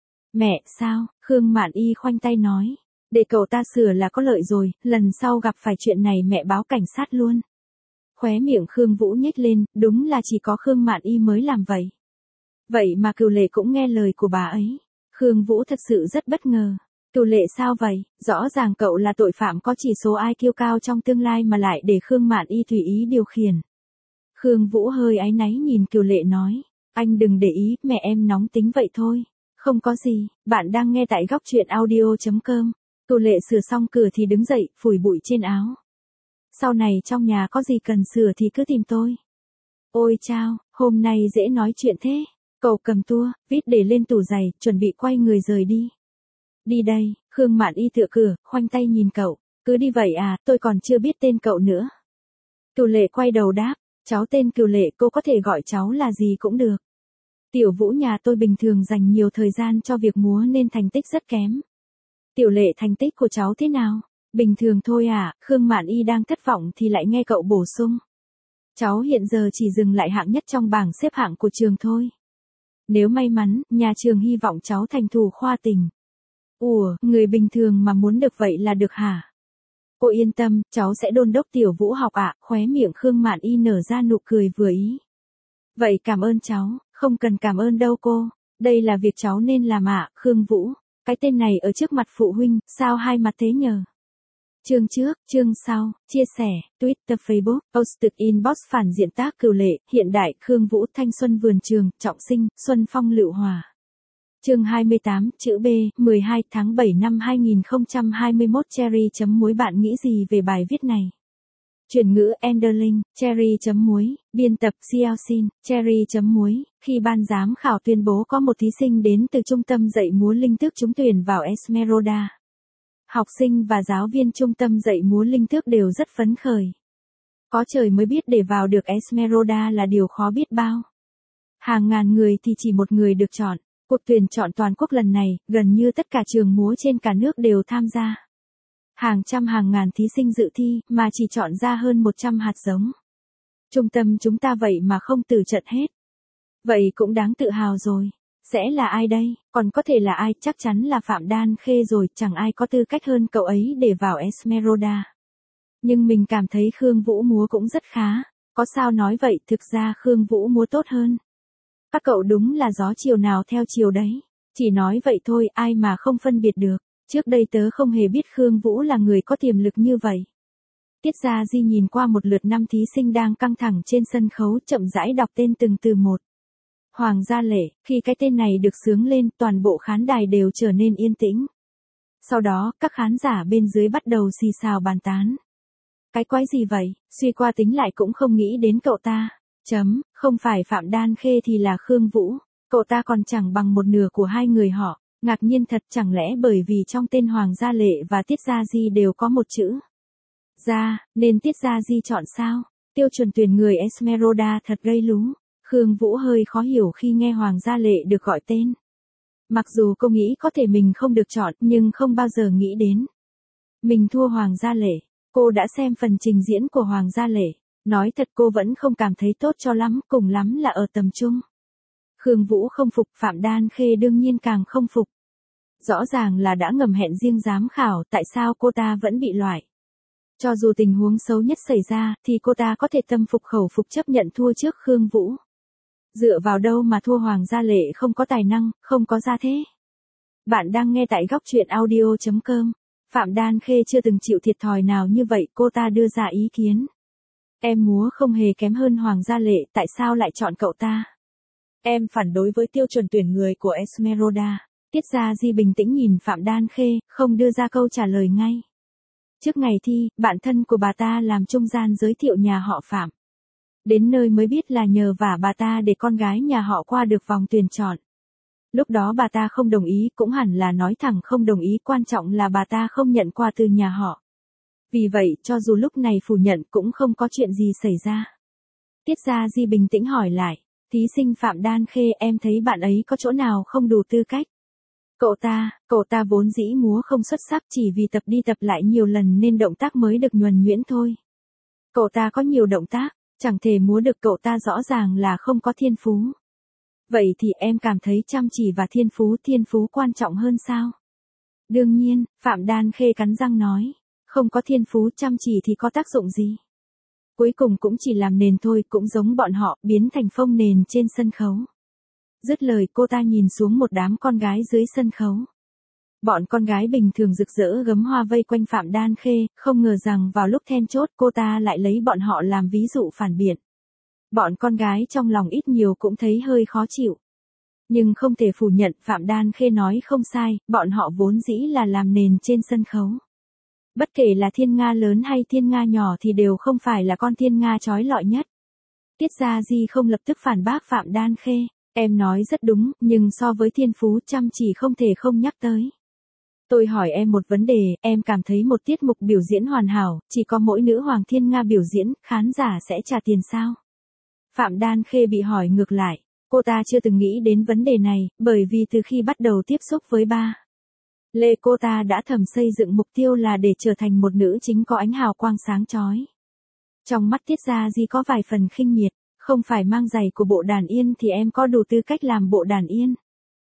Mẹ, sao? Khương Mạn Y khoanh tay nói. Để cậu ta sửa là có lợi rồi, lần sau gặp phải chuyện này mẹ báo cảnh sát luôn. Khóe miệng Khương Vũ nhếch lên, đúng là chỉ có Khương Mạn Y mới làm vậy. Vậy mà Kiều Lệ cũng nghe lời của bà ấy. Khương Vũ thật sự rất bất ngờ. Kiều Lệ sao vậy? Rõ ràng cậu là tội phạm có chỉ số IQ cao trong tương lai mà lại để Khương Mạn Y tùy ý điều khiển. Khương Vũ hơi áy náy nhìn Kiều Lệ nói. Anh đừng để ý, mẹ em nóng tính vậy thôi. Không có gì, bạn đang nghe tại góc truyện audio.com. Kiều Lệ sửa xong cửa thì đứng dậy, phủi bụi trên áo. Sau này trong nhà có gì cần sửa thì cứ tìm tôi. Ôi chao, hôm nay dễ nói chuyện thế. Cậu cầm tua vít để lên tủ giày, chuẩn bị quay người rời đi. Đi đây, Khương Mạn Y tựa cửa, khoanh tay nhìn cậu. Cứ đi vậy à, tôi còn chưa biết tên cậu nữa. Kiều Lệ quay đầu đáp. Cháu tên Kiều Lệ, cô có thể gọi cháu là gì cũng được. Tiểu Vũ nhà tôi bình thường dành nhiều thời gian cho việc múa nên thành tích rất kém. Tiểu Lệ, thành tích của cháu thế nào? Bình thường thôi à? Khương Mạn Y đang thất vọng thì lại nghe cậu bổ sung. Cháu hiện giờ chỉ dừng lại hạng nhất trong bảng xếp hạng của trường thôi. Nếu may mắn, nhà trường hy vọng cháu thành thủ khoa tỉnh. Ủa, người bình thường mà muốn được vậy là được hả? Cô yên tâm, cháu sẽ đôn đốc Tiểu Vũ học ạ. Khóe miệng Khương Mạn Y nở ra nụ cười vừa ý. Vậy cảm ơn cháu. Không cần cảm ơn đâu cô. Đây là việc cháu nên làm ạ. Khương Vũ, cái tên này ở trước mặt phụ huynh, sao hai mặt thế nhờ? Chương trước, chương sau, chia sẻ, Twitter, Facebook, posted inbox phản diện tác Kiều Lệ, hiện đại, Khương Vũ, thanh xuân vườn trường, trọng sinh, xuân phong lựu hòa. Chương 28, chữ B, 12 tháng 7 năm 2021 Cherry.muối. Bạn nghĩ gì về bài viết này? Chuyển ngữ Enderling, Cherry.muối, biên tập Xiaoxin, Cherry.muối. Khi ban giám khảo tuyên bố có một thí sinh đến từ trung tâm dạy múa Linh Tước trúng tuyển vào Esmeralda. Học sinh và giáo viên trung tâm dạy múa Linh Tước đều rất phấn khởi. Có trời mới biết để vào được Esmeralda là điều khó biết bao. Hàng ngàn người thì chỉ một người được chọn. Cuộc tuyển chọn toàn quốc lần này, gần như tất cả trường múa trên cả nước đều tham gia. Hàng trăm hàng ngàn thí sinh dự thi, mà chỉ chọn ra hơn 100 hạt giống. Trung tâm chúng ta vậy mà không từ trận hết. Vậy cũng đáng tự hào rồi. Sẽ là ai đây? Còn có thể là ai? Chắc chắn là Phạm Đan Khê rồi, chẳng ai có tư cách hơn cậu ấy để vào Esmeralda. Nhưng mình cảm thấy Khương Vũ múa cũng rất khá. Có sao nói vậy, thực ra Khương Vũ múa tốt hơn. Các cậu đúng là gió chiều nào theo chiều đấy. Chỉ nói vậy thôi, ai mà không phân biệt được. Trước đây tớ không hề biết Khương Vũ là người có tiềm lực như vậy. Tiết Gia Di nhìn qua một lượt năm thí sinh đang căng thẳng trên sân khấu, chậm rãi đọc tên từng từ một. Hoàng Gia Lệ, khi cái tên này được xướng lên, toàn bộ khán đài đều trở nên yên tĩnh. Sau đó, các khán giả bên dưới bắt đầu xì xào bàn tán. Cái quái gì vậy, suy qua tính lại cũng không nghĩ đến cậu ta. Không phải Phạm Đan Khê thì là Khương Vũ. Cậu ta còn chẳng bằng một nửa của hai người họ. Ngạc nhiên thật, chẳng lẽ bởi vì trong tên Hoàng Gia Lệ và Tiết Gia Di đều có một chữ Gia, nên Tiết Gia Di chọn sao? Tiêu chuẩn tuyển người Esmeralda thật gây lú. Khương Vũ hơi khó hiểu khi nghe Hoàng Gia Lệ được gọi tên. Mặc dù cô nghĩ có thể mình không được chọn, nhưng không bao giờ nghĩ đến mình thua Hoàng Gia Lệ. Cô đã xem phần trình diễn của Hoàng Gia Lệ. Nói thật cô vẫn không cảm thấy tốt cho lắm, cùng lắm là ở tầm trung. Khương Vũ không phục, Phạm Đan Khê đương nhiên càng không phục. Rõ ràng là đã ngầm hẹn riêng giám khảo, tại sao cô ta vẫn bị loại? Cho dù tình huống xấu nhất xảy ra, thì cô ta có thể tâm phục khẩu phục chấp nhận thua trước Khương Vũ. Dựa vào đâu mà thua Hoàng Gia Lệ không có tài năng, không có gia thế? Bạn đang nghe tại góc truyện audio.com. Phạm Đan Khê chưa từng chịu thiệt thòi nào như vậy, cô ta đưa ra ý kiến. Em múa không hề kém hơn Hoàng Gia Lệ, tại sao lại chọn cậu ta? Em phản đối với tiêu chuẩn tuyển người của Esmeralda. Tiết Gia Di bình tĩnh nhìn Phạm Đan Khê, không đưa ra câu trả lời ngay. Trước ngày thi, bạn thân của bà ta làm trung gian giới thiệu nhà họ Phạm. Đến nơi mới biết là nhờ vả bà ta để con gái nhà họ qua được vòng tuyển chọn. Lúc đó bà ta không đồng ý, cũng hẳn là nói thẳng không đồng ý, quan trọng là bà ta không nhận quà từ nhà họ. Vì vậy, cho dù lúc này phủ nhận cũng không có chuyện gì xảy ra. Tiết Gia Di bình tĩnh hỏi lại, thí sinh Phạm Đan Khê, em thấy bạn ấy có chỗ nào không đủ tư cách? Cậu ta vốn dĩ múa không xuất sắc, chỉ vì tập đi tập lại nhiều lần nên động tác mới được nhuần nhuyễn thôi. Cậu ta có nhiều động tác, chẳng thể múa được, cậu ta rõ ràng là không có thiên phú. Vậy thì em cảm thấy chăm chỉ và thiên phú quan trọng hơn sao? Đương nhiên, Phạm Đan Khê cắn răng nói, không có thiên phú chăm chỉ thì có tác dụng gì? Cuối cùng cũng chỉ làm nền thôi, cũng giống bọn họ, biến thành phông nền trên sân khấu. Dứt lời cô ta nhìn xuống một đám con gái dưới sân khấu. Bọn con gái bình thường rực rỡ gấm hoa vây quanh Phạm Đan Khê, không ngờ rằng vào lúc then chốt cô ta lại lấy bọn họ làm ví dụ phản biện. Bọn con gái trong lòng ít nhiều cũng thấy hơi khó chịu. Nhưng không thể phủ nhận, Phạm Đan Khê nói không sai, bọn họ vốn dĩ là làm nền trên sân khấu. Bất kể là thiên nga lớn hay thiên nga nhỏ thì đều không phải là con thiên nga chói lọi nhất. Tiết Gia Di không lập tức phản bác Phạm Đan Khê. Em nói rất đúng, nhưng so với thiên phú chăm chỉ không thể không nhắc tới. Tôi hỏi em một vấn đề, em cảm thấy một tiết mục biểu diễn hoàn hảo, chỉ có mỗi nữ hoàng thiên nga biểu diễn, khán giả sẽ trả tiền sao? Phạm Đan Khê bị hỏi ngược lại. Cô ta chưa từng nghĩ đến vấn đề này, bởi vì từ khi bắt đầu tiếp xúc với ba Lê cô ta đã thầm xây dựng mục tiêu là để trở thành một nữ chính có ánh hào quang sáng chói. Trong mắt Tiết Gia Di có vài phần khinh miệt, không phải mang giày của bộ đàn yên thì em có đủ tư cách làm bộ đàn yên.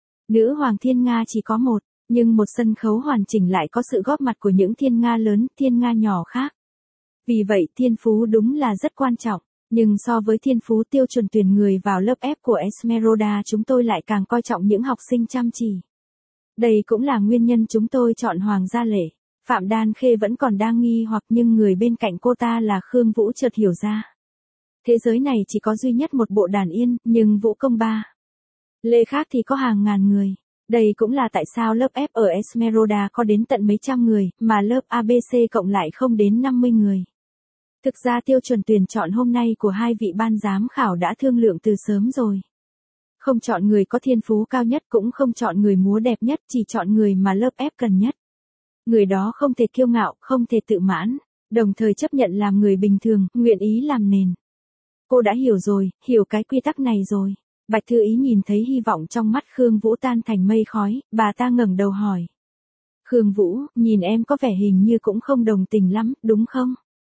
Nữ hoàng thiên nga chỉ có một, nhưng một sân khấu hoàn chỉnh lại có sự góp mặt của những thiên nga lớn, thiên nga nhỏ khác. Vì vậy thiên phú đúng là rất quan trọng, nhưng so với thiên phú, tiêu chuẩn tuyển người vào lớp F của Esmeralda chúng tôi lại càng coi trọng những học sinh chăm chỉ. Đây cũng là nguyên nhân chúng tôi chọn Hoàng Gia Lệ. Phạm Đan Khê vẫn còn đang nghi hoặc, nhưng người bên cạnh cô ta là Khương Vũ chợt hiểu ra. Thế giới này chỉ có duy nhất một bộ đàn yên, nhưng vũ công ba Lê khác thì có hàng ngàn người. Đây cũng là tại sao lớp F ở Esmeralda có đến tận mấy trăm người, mà lớp ABC cộng lại không đến 50 người. Thực ra tiêu chuẩn tuyển chọn hôm nay của hai vị ban giám khảo đã thương lượng từ sớm rồi. Không chọn người có thiên phú cao nhất, cũng không chọn người múa đẹp nhất, chỉ chọn người mà lớp F cần nhất. Người đó không thể kiêu ngạo, không thể tự mãn, đồng thời chấp nhận làm người bình thường, nguyện ý làm nền. Cô đã hiểu rồi, hiểu cái quy tắc này rồi. Bạch Thư Ý nhìn thấy hy vọng trong mắt Khương Vũ tan thành mây khói, bà ta ngẩng đầu hỏi. Khương Vũ, nhìn em có vẻ hình như cũng không đồng tình lắm, đúng không?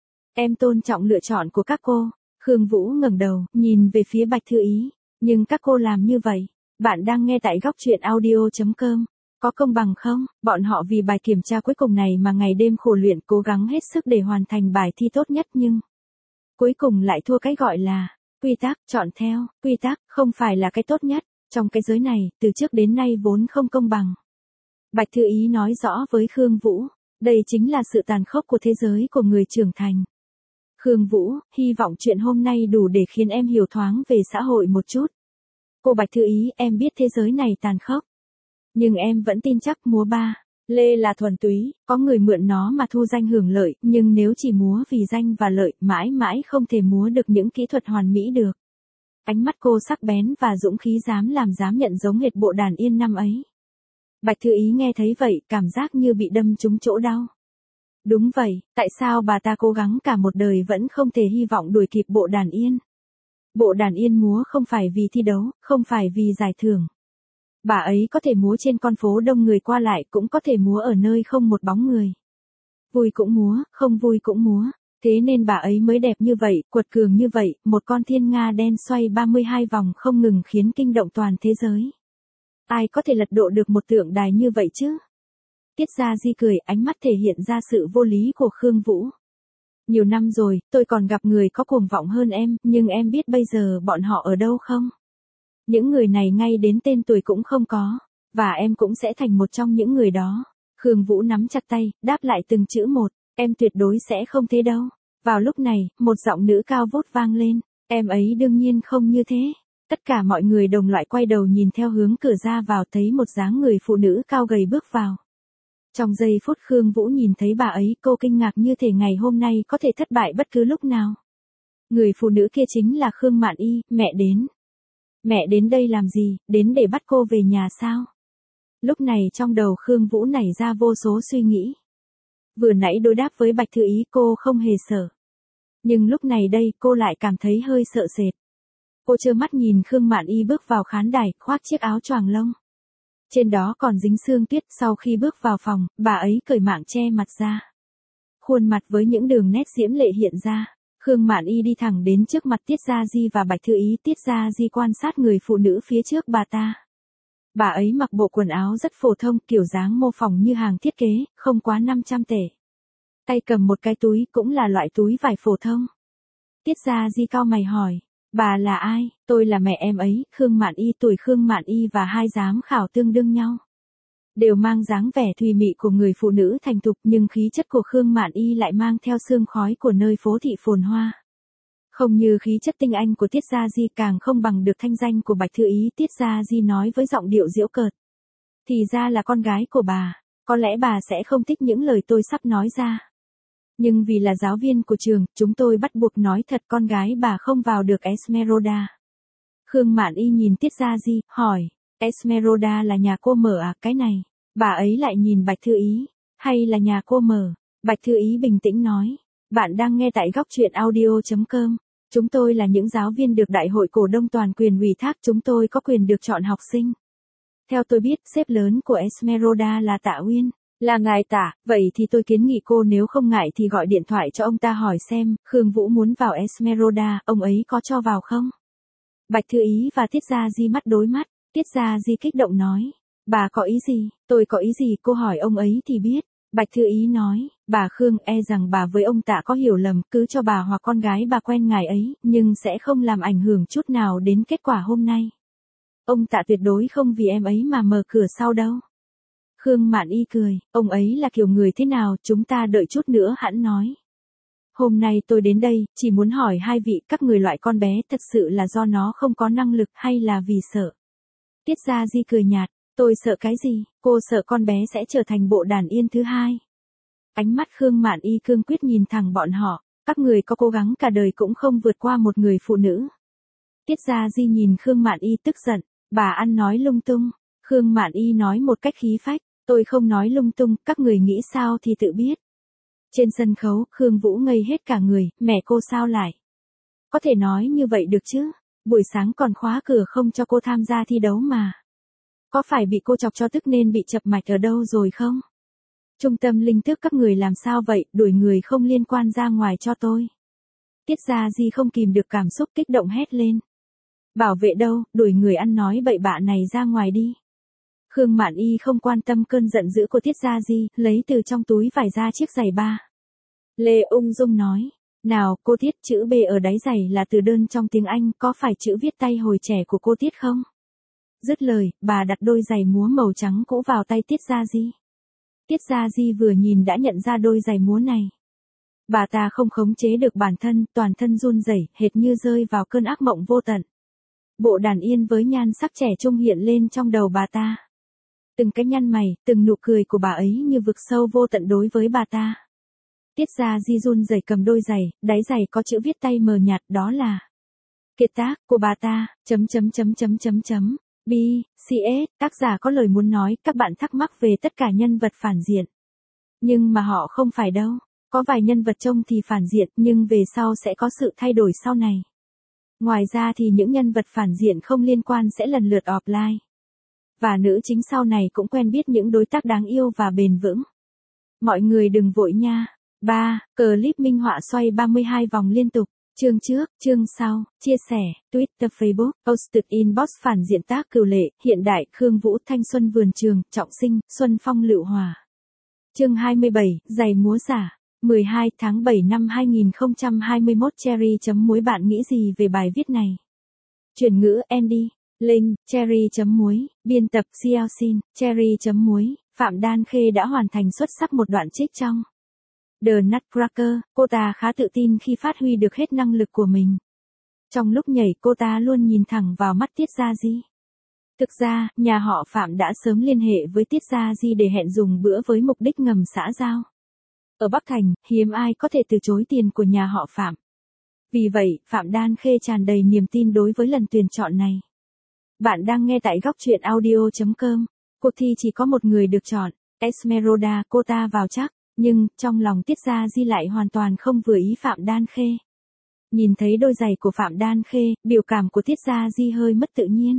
Em tôn trọng lựa chọn của các cô. Khương Vũ ngẩng đầu, nhìn về phía Bạch Thư Ý. Nhưng các cô làm như vậy. Bạn đang nghe tại góc truyện audio.com. Có công bằng không? Bọn họ vì bài kiểm tra cuối cùng này mà ngày đêm khổ luyện cố gắng hết sức để hoàn thành bài thi tốt nhất nhưng cuối cùng lại thua cái gọi là quy tắc, chọn theo, quy tắc không phải là cái tốt nhất. Trong cái giới này, từ trước đến nay vốn không công bằng. Bạch Thư Ý nói rõ với Khương Vũ, đây chính là sự tàn khốc của thế giới của người trưởng thành. Khương Vũ, hy vọng chuyện hôm nay đủ để khiến em hiểu thoáng về xã hội một chút. Cô Bạch Thư Ý, em biết thế giới này tàn khốc. Nhưng em vẫn tin chắc múa ba lê là thuần túy, có người mượn nó mà thu danh hưởng lợi, nhưng nếu chỉ múa vì danh và lợi, mãi mãi không thể múa được những kỹ thuật hoàn mỹ được. Ánh mắt cô sắc bén và dũng khí dám nhận giống hệt bộ đàn yên năm ấy. Bạch Thư Ý nghe thấy vậy, cảm giác như bị đâm trúng chỗ đau. Đúng vậy, tại sao bà ta cố gắng cả một đời vẫn không thể hy vọng đuổi kịp bộ đàn yên? Bộ đàn yên múa không phải vì thi đấu, không phải vì giải thưởng. Bà ấy có thể múa trên con phố đông người qua lại, cũng có thể múa ở nơi không một bóng người. Vui cũng múa, không vui cũng múa. Thế nên bà ấy mới đẹp như vậy, quật cường như vậy, một con thiên nga đen xoay 32 vòng không ngừng khiến kinh động toàn thế giới. Ai có thể lật đổ được một tượng đài như vậy chứ? Tiết Gia Di cười, ánh mắt thể hiện ra sự vô lý của Khương Vũ. Nhiều năm rồi, tôi còn gặp người có cuồng vọng hơn em, nhưng em biết bây giờ bọn họ ở đâu không? Những người này ngay đến tên tuổi cũng không có, và em cũng sẽ thành một trong những người đó. Khương Vũ nắm chặt tay, đáp lại từng chữ một, em tuyệt đối sẽ không thế đâu. Vào lúc này, một giọng nữ cao vút vang lên, em ấy đương nhiên không như thế. Tất cả mọi người đồng loạt quay đầu nhìn theo hướng cửa ra vào, thấy một dáng người phụ nữ cao gầy bước vào. Trong giây phút Khương Vũ nhìn thấy bà ấy, cô kinh ngạc như thể ngày hôm nay có thể thất bại bất cứ lúc nào. Người phụ nữ kia chính là Khương Mạn Y, mẹ đến. Mẹ đến đây làm gì, đến để bắt cô về nhà sao? Lúc này trong đầu Khương Vũ nảy ra vô số suy nghĩ. Vừa nãy đối đáp với Bạch Thư Ý cô không hề sợ. Nhưng lúc này đây cô lại cảm thấy hơi sợ sệt. Cô trơ mắt nhìn Khương Mạn Y bước vào khán đài, khoác chiếc áo choàng lông. Trên đó còn dính sương tuyết. Sau khi bước vào phòng, bà ấy cởi mạng che mặt ra. Khuôn mặt với những đường nét diễm lệ hiện ra. Khương Mạn Y đi thẳng đến trước mặt Tiết Gia Di và Bạch Thư Ý. Tiết Gia Di quan sát người phụ nữ phía trước bà ta. Bà ấy mặc bộ quần áo rất phổ thông, kiểu dáng mô phỏng như hàng thiết kế, không quá 500 tệ. Tay cầm một cái túi, cũng là loại túi vải phổ thông. Tiết Gia Di cau mày hỏi, bà là ai? Tôi là mẹ em ấy. Khương Mạn Y. Tuổi Khương Mạn Y và hai giám khảo tương đương nhau. Đều mang dáng vẻ thùy mị của người phụ nữ thành thục, nhưng khí chất của Khương Mạn Y lại mang theo sương khói của nơi phố thị phồn hoa. Không như khí chất tinh anh của Tiết Gia Di, càng không bằng được thanh danh của Bạch Thư Ý. Tiết Gia Di nói với giọng điệu giễu cợt. Thì ra là con gái của bà, có lẽ bà sẽ không thích những lời tôi sắp nói ra. Nhưng vì là giáo viên của trường, chúng tôi bắt buộc nói thật, con gái bà không vào được Esmeralda. Khương Mạn Y nhìn Tiết Gia Di, hỏi, Esmeralda là nhà cô mở à? Cái này, bà ấy lại nhìn Bạch Thư Ý, hay là nhà cô mở? Bạch Thư Ý bình tĩnh nói, bạn đang nghe tại góc truyện audio.com. Chúng tôi là những giáo viên được Đại hội Cổ đông toàn quyền ủy thác, chúng tôi có quyền được chọn học sinh. Theo tôi biết, sếp lớn của Esmeralda là Tạ Uyên. Là ngài Tạ, vậy thì tôi kiến nghị cô nếu không ngại thì gọi điện thoại cho ông ta hỏi xem, Khương Vũ muốn vào Esmeralda, ông ấy có cho vào không? Bạch Thư Ý và Tiết Gia Di mắt đối mắt. Tiết Gia Di kích động nói, bà có ý gì? Tôi có ý gì? Cô hỏi ông ấy thì biết. Bạch Thư Ý nói, bà Khương, e rằng bà với ông Tạ có hiểu lầm, cứ cho bà hoặc con gái bà quen ngài ấy, nhưng sẽ không làm ảnh hưởng chút nào đến kết quả hôm nay. Ông Tạ tuyệt đối không vì em ấy mà mở cửa sau đâu. Khương Mạn Y cười, ông ấy là kiểu người thế nào, chúng ta đợi chút nữa hẵng nói. Hôm nay tôi đến đây, chỉ muốn hỏi hai vị, các người loại con bé thật sự là do nó không có năng lực hay là vì sợ? Tiết Gia Di cười nhạt, tôi sợ cái gì? Cô sợ con bé sẽ trở thành bộ đàn yên thứ hai. Ánh mắt Khương Mạn Y cương quyết nhìn thẳng bọn họ, các người có cố gắng cả đời cũng không vượt qua một người phụ nữ. Tiết Gia Di nhìn Khương Mạn Y tức giận, bà ăn nói lung tung. Khương Mạn Y nói một cách khí phách, tôi không nói lung tung, các người nghĩ sao thì tự biết. Trên sân khấu, Khương Vũ ngây hết cả người, mẹ cô sao lại? Có thể nói như vậy được chứ? Buổi sáng còn khóa cửa không cho cô tham gia thi đấu mà. Có phải bị cô chọc cho tức nên bị chập mạch ở đâu rồi không? Trung tâm linh thức các người làm sao vậy, đuổi người không liên quan ra ngoài cho tôi. Tiết Gia Di không kìm được cảm xúc kích động hét lên. Bảo vệ đâu, đuổi người ăn nói bậy bạ này ra ngoài đi. Khương Mạn Y không quan tâm cơn giận dữ của Tiết Gia Di, lấy từ trong túi vải ra chiếc giày ba. Lê ung dung nói. Nào, cô Tiết, chữ B ở đáy giày là từ đơn trong tiếng Anh, có phải chữ viết tay hồi trẻ của cô Tiết không? Dứt lời, bà đặt đôi giày múa màu trắng cũ vào tay Tiết Gia Di. Tiết Gia Di vừa nhìn đã nhận ra đôi giày múa này. Bà ta không khống chế được bản thân, toàn thân run rẩy, hệt như rơi vào cơn ác mộng vô tận. Bộ đàn yên với nhan sắc trẻ trung hiện lên trong đầu bà ta. Từng cái nhăn mày, từng nụ cười của bà ấy như vực sâu vô tận đối với bà ta. Tiết Gia Di run rẩy cầm đôi giày, đáy giày có chữ viết tay mờ nhạt, đó là kiệt tác của bà ta, B, CS, tác giả có lời muốn nói, các bạn thắc mắc về tất cả nhân vật phản diện. Nhưng mà họ không phải đâu, có vài nhân vật trông thì phản diện nhưng về sau sẽ có sự thay đổi sau này. Ngoài ra thì những nhân vật phản diện không liên quan sẽ lần lượt offline. Và nữ chính sau này cũng quen biết những đối tác đáng yêu và bền vững. Mọi người đừng vội nha. 3. Clip minh họa xoay 32 vòng liên tục. Chương trước, chương sau, chia sẻ, Twitter, Facebook, posted inbox phản diện tác Cửu Lệ, hiện đại, Khương Vũ, thanh xuân vườn trường, trọng sinh, xuân phong lựu hòa. Chương 27, giày múa giả. 12 tháng 7 năm 2021 Cherry.muối bạn nghĩ gì về bài viết này? Chuyển ngữ Andy, Linh, Cherry.muối, biên tập Xiaoxin, Cherry.muối, Phạm Đan Khê đã hoàn thành xuất sắc một đoạn trích trong The Nutcracker, cô ta khá tự tin khi phát huy được hết năng lực của mình. Trong lúc nhảy cô ta luôn nhìn thẳng vào mắt Tiết Gia Di. Thực ra, nhà họ Phạm đã sớm liên hệ với Tiết Gia Di để hẹn dùng bữa với mục đích ngầm xã giao. Ở Bắc Thành, hiếm ai có thể từ chối tiền của nhà họ Phạm. Vì vậy, Phạm Đan Khê tràn đầy niềm tin đối với lần tuyển chọn này. Bạn đang nghe tại góc truyện audio.com. Cuộc thi chỉ có một người được chọn, Esmeralda, cô ta vào chắc. Nhưng, trong lòng Tiết Gia Di lại hoàn toàn không vừa ý Phạm Đan Khê. Nhìn thấy đôi giày của Phạm Đan Khê, biểu cảm của Tiết Gia Di hơi mất tự nhiên.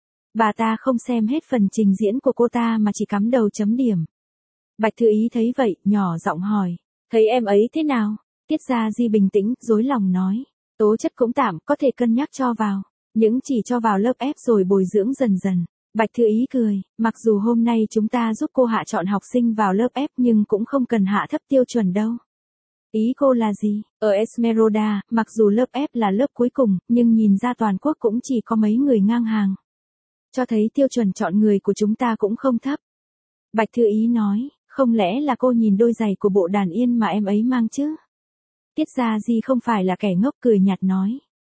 Bà ta không xem hết phần trình diễn của cô ta mà chỉ cắm đầu chấm điểm. Bạch Thư Ý thấy vậy, nhỏ giọng hỏi. Thấy em ấy thế nào? Tiết Gia Di bình tĩnh, dối lòng nói. Tố chất cũng tạm, có thể cân nhắc cho vào. Nhưng chỉ cho vào lớp ép rồi bồi dưỡng dần dần. Bạch Thư Ý cười, mặc dù hôm nay chúng ta giúp cô hạ chọn học sinh vào lớp ép nhưng cũng không cần hạ thấp tiêu chuẩn đâu. Ý cô là gì? Ở Esmeralda, mặc dù lớp ép là lớp cuối cùng, nhưng nhìn ra toàn quốc cũng chỉ có mấy người ngang hàng. Cho thấy tiêu chuẩn chọn người của chúng ta cũng không thấp. Bạch Thư Ý nói, không lẽ là cô nhìn đôi giày của bộ đàn yên mà em ấy mang chứ? Tiết Gia Di không phải là kẻ ngốc, cười nhạt nói.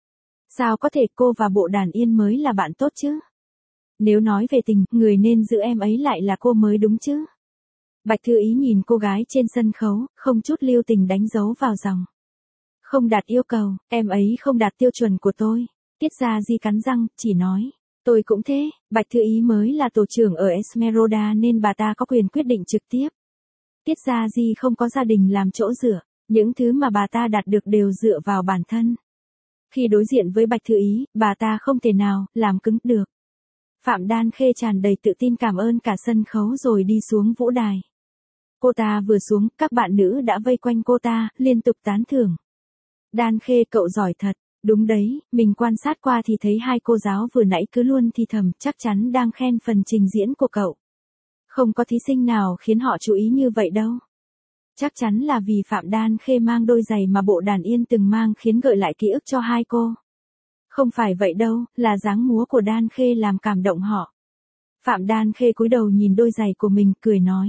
Sao có thể, cô và bộ đàn yên mới là bạn tốt chứ? Nếu nói về tình, người nên giữ em ấy lại là cô mới đúng chứ. Bạch Thư Ý nhìn cô gái trên sân khấu, không chút lưu tình đánh dấu vào dòng. Không đạt yêu cầu, em ấy không đạt tiêu chuẩn của tôi. Tiết Gia Di cắn răng, chỉ nói. Tôi cũng thế, Bạch Thư Ý mới là tổ trưởng ở Esmeralda nên bà ta có quyền quyết định trực tiếp. Tiết Gia Di không có gia đình làm chỗ dựa, những thứ mà bà ta đạt được đều dựa vào bản thân. Khi đối diện với Bạch Thư Ý, bà ta không thể nào làm cứng được. Phạm Đan Khê tràn đầy tự tin cảm ơn cả sân khấu rồi đi xuống vũ đài. Cô ta vừa xuống, các bạn nữ đã vây quanh cô ta, liên tục tán thưởng. Đan Khê, cậu giỏi thật. Đúng đấy, mình quan sát qua thì thấy hai cô giáo vừa nãy cứ luôn thì thầm, chắc chắn đang khen phần trình diễn của cậu. Không có thí sinh nào khiến họ chú ý như vậy đâu. Chắc chắn là vì Phạm Đan Khê mang đôi giày mà bộ đàn yên từng mang khiến gợi lại ký ức cho hai cô. Không phải vậy đâu, là dáng múa của Đan Khê làm cảm động họ. Phạm Đan Khê cúi đầu nhìn đôi giày của mình, cười nói.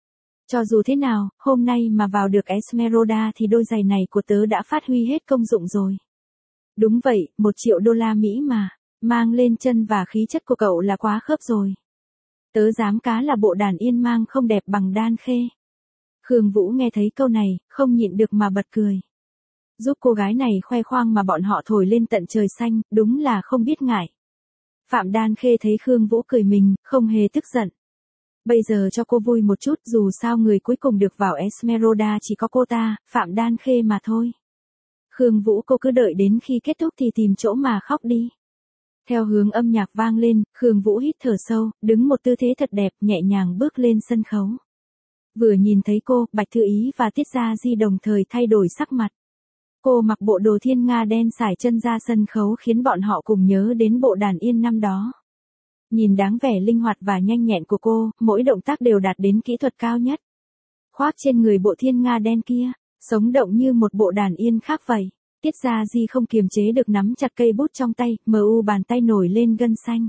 Cho dù thế nào, hôm nay mà vào được Esmeralda thì đôi giày này của tớ đã phát huy hết công dụng rồi. Đúng vậy, 1 triệu đô la Mỹ mà, mang lên chân và khí chất của cậu là quá khớp rồi. Tớ dám cá là bộ đàn yên mang không đẹp bằng Đan Khê. Khương Vũ nghe thấy câu này, không nhịn được mà bật cười. Giúp cô gái này khoe khoang mà bọn họ thổi lên tận trời xanh, đúng là không biết ngại. Phạm Đan Khê thấy Khương Vũ cười mình, không hề tức giận. Bây giờ cho cô vui một chút, dù sao người cuối cùng được vào Esmeralda chỉ có cô ta, Phạm Đan Khê mà thôi. Khương Vũ, cô cứ đợi đến khi kết thúc thì tìm chỗ mà khóc đi. Theo hướng âm nhạc vang lên, Khương Vũ hít thở sâu, đứng một tư thế thật đẹp, nhẹ nhàng bước lên sân khấu. Vừa nhìn thấy cô, Bạch Thư Ý và Tiết Gia Di đồng thời thay đổi sắc mặt. Cô mặc bộ đồ thiên nga đen sải chân ra sân khấu khiến bọn họ cùng nhớ đến bộ đàn yên năm đó. Nhìn dáng vẻ linh hoạt và nhanh nhẹn của cô, mỗi động tác đều đạt đến kỹ thuật cao nhất. Khoác trên người bộ thiên nga đen kia, sống động như một bộ đàn yên khác vậy. Tiết Gia Di không kiềm chế được nắm chặt cây bút trong tay, bàn tay nổi lên gân xanh.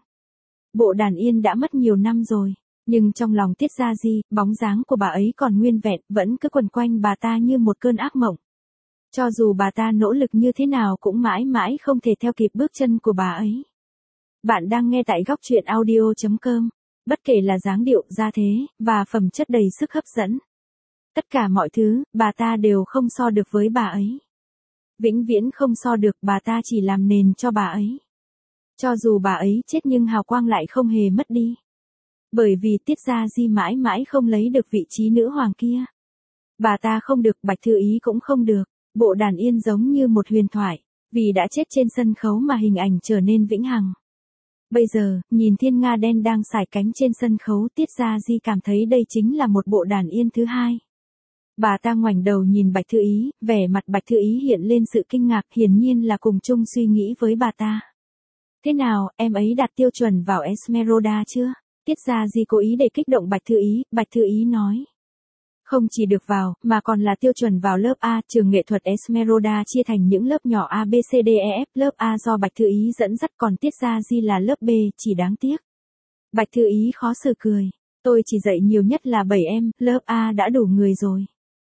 Bộ đàn yên đã mất nhiều năm rồi, nhưng trong lòng Tiết Gia Di, bóng dáng của bà ấy còn nguyên vẹn, vẫn cứ quẩn quanh bà ta như một cơn ác mộng. Cho dù bà ta nỗ lực như thế nào cũng mãi mãi không thể theo kịp bước chân của bà ấy. Bạn đang nghe tại góc truyện audio.com. Bất kể là dáng điệu, gia thế, và phẩm chất đầy sức hấp dẫn. Tất cả mọi thứ, bà ta đều không so được với bà ấy. Vĩnh viễn không so được, bà ta chỉ làm nền cho bà ấy. Cho dù bà ấy chết nhưng hào quang lại không hề mất đi. Bởi vì Tiết Gia Di mãi mãi không lấy được vị trí nữ hoàng kia. Bà ta không được, Bạch Thư Ý cũng không được. Bộ đàn yên giống như một huyền thoại, vì đã chết trên sân khấu mà hình ảnh trở nên vĩnh hằng. Bây giờ, nhìn thiên nga đen đang sải cánh trên sân khấu, Tiết Gia Di cảm thấy đây chính là một bộ đàn yên thứ hai. Bà ta ngoảnh đầu nhìn Bạch Thư Ý, vẻ mặt Bạch Thư Ý hiện lên sự kinh ngạc, hiển nhiên là cùng chung suy nghĩ với bà ta. Thế nào, em ấy đạt tiêu chuẩn vào Esmeralda chưa? Tiết Gia Di cố ý để kích động Bạch Thư Ý nói. Không chỉ được vào, mà còn là tiêu chuẩn vào lớp A, trường nghệ thuật Esmeralda chia thành những lớp nhỏ A, B, C, D, E, F, lớp A do Bạch Thư Ý dẫn dắt, còn Tiết Gia Di là lớp B, chỉ đáng tiếc. Bạch Thư Ý khó xử cười, tôi chỉ dạy nhiều nhất là 7 em, lớp A đã đủ người rồi.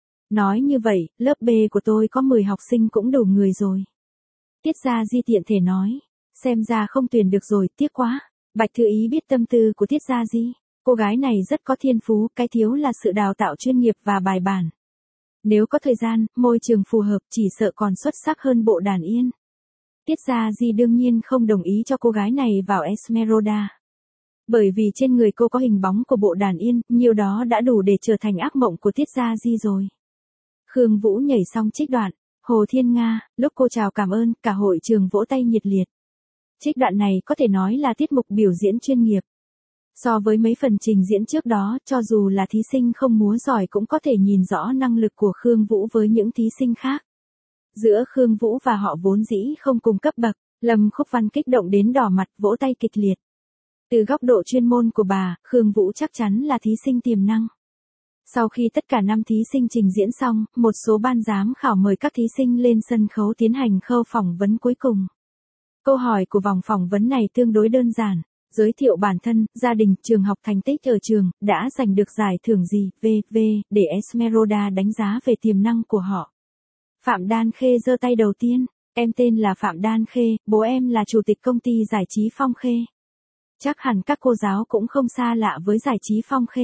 Nói như vậy, lớp B của tôi có 10 học sinh cũng đủ người rồi. Tiết Gia Di tiện thể nói, xem ra không tuyển được rồi, tiếc quá. Bạch Thư Ý biết tâm tư của Tiết Gia Di. Cô gái này rất có thiên phú, cái thiếu là sự đào tạo chuyên nghiệp và bài bản. Nếu có thời gian, môi trường phù hợp, chỉ sợ còn xuất sắc hơn bộ đàn yên. Tiết Gia Di đương nhiên không đồng ý cho cô gái này vào Esmeralda. Bởi vì trên người cô có hình bóng của bộ đàn yên, nhiều đó đã đủ để trở thành ác mộng của Tiết Gia Di rồi. Khương Vũ nhảy xong trích đoạn, Hồ Thiên Nga, lúc cô chào cảm ơn, cả hội trường vỗ tay nhiệt liệt. Trích đoạn này có thể nói là tiết mục biểu diễn chuyên nghiệp. So với mấy phần trình diễn trước đó, cho dù là thí sinh không múa giỏi cũng có thể nhìn rõ năng lực của Khương Vũ với những thí sinh khác. Giữa Khương Vũ và họ vốn dĩ không cùng cấp bậc, Lâm Khúc Văn kích động đến đỏ mặt, vỗ tay kịch liệt. Từ góc độ chuyên môn của bà, Khương Vũ chắc chắn là thí sinh tiềm năng. Sau khi tất cả 5 thí sinh trình diễn xong, một số ban giám khảo mời các thí sinh lên sân khấu tiến hành khâu phỏng vấn cuối cùng. Câu hỏi của vòng phỏng vấn này tương đối đơn giản. Giới thiệu bản thân, gia đình, trường học, thành tích ở trường, đã giành được giải thưởng gì, v.v. để Esmeralda đánh giá về tiềm năng của họ. Phạm Đan Khê giơ tay đầu tiên, em tên là Phạm Đan Khê, bố em là chủ tịch công ty giải trí Phong Khê. Chắc hẳn các cô giáo cũng không xa lạ với giải trí Phong Khê.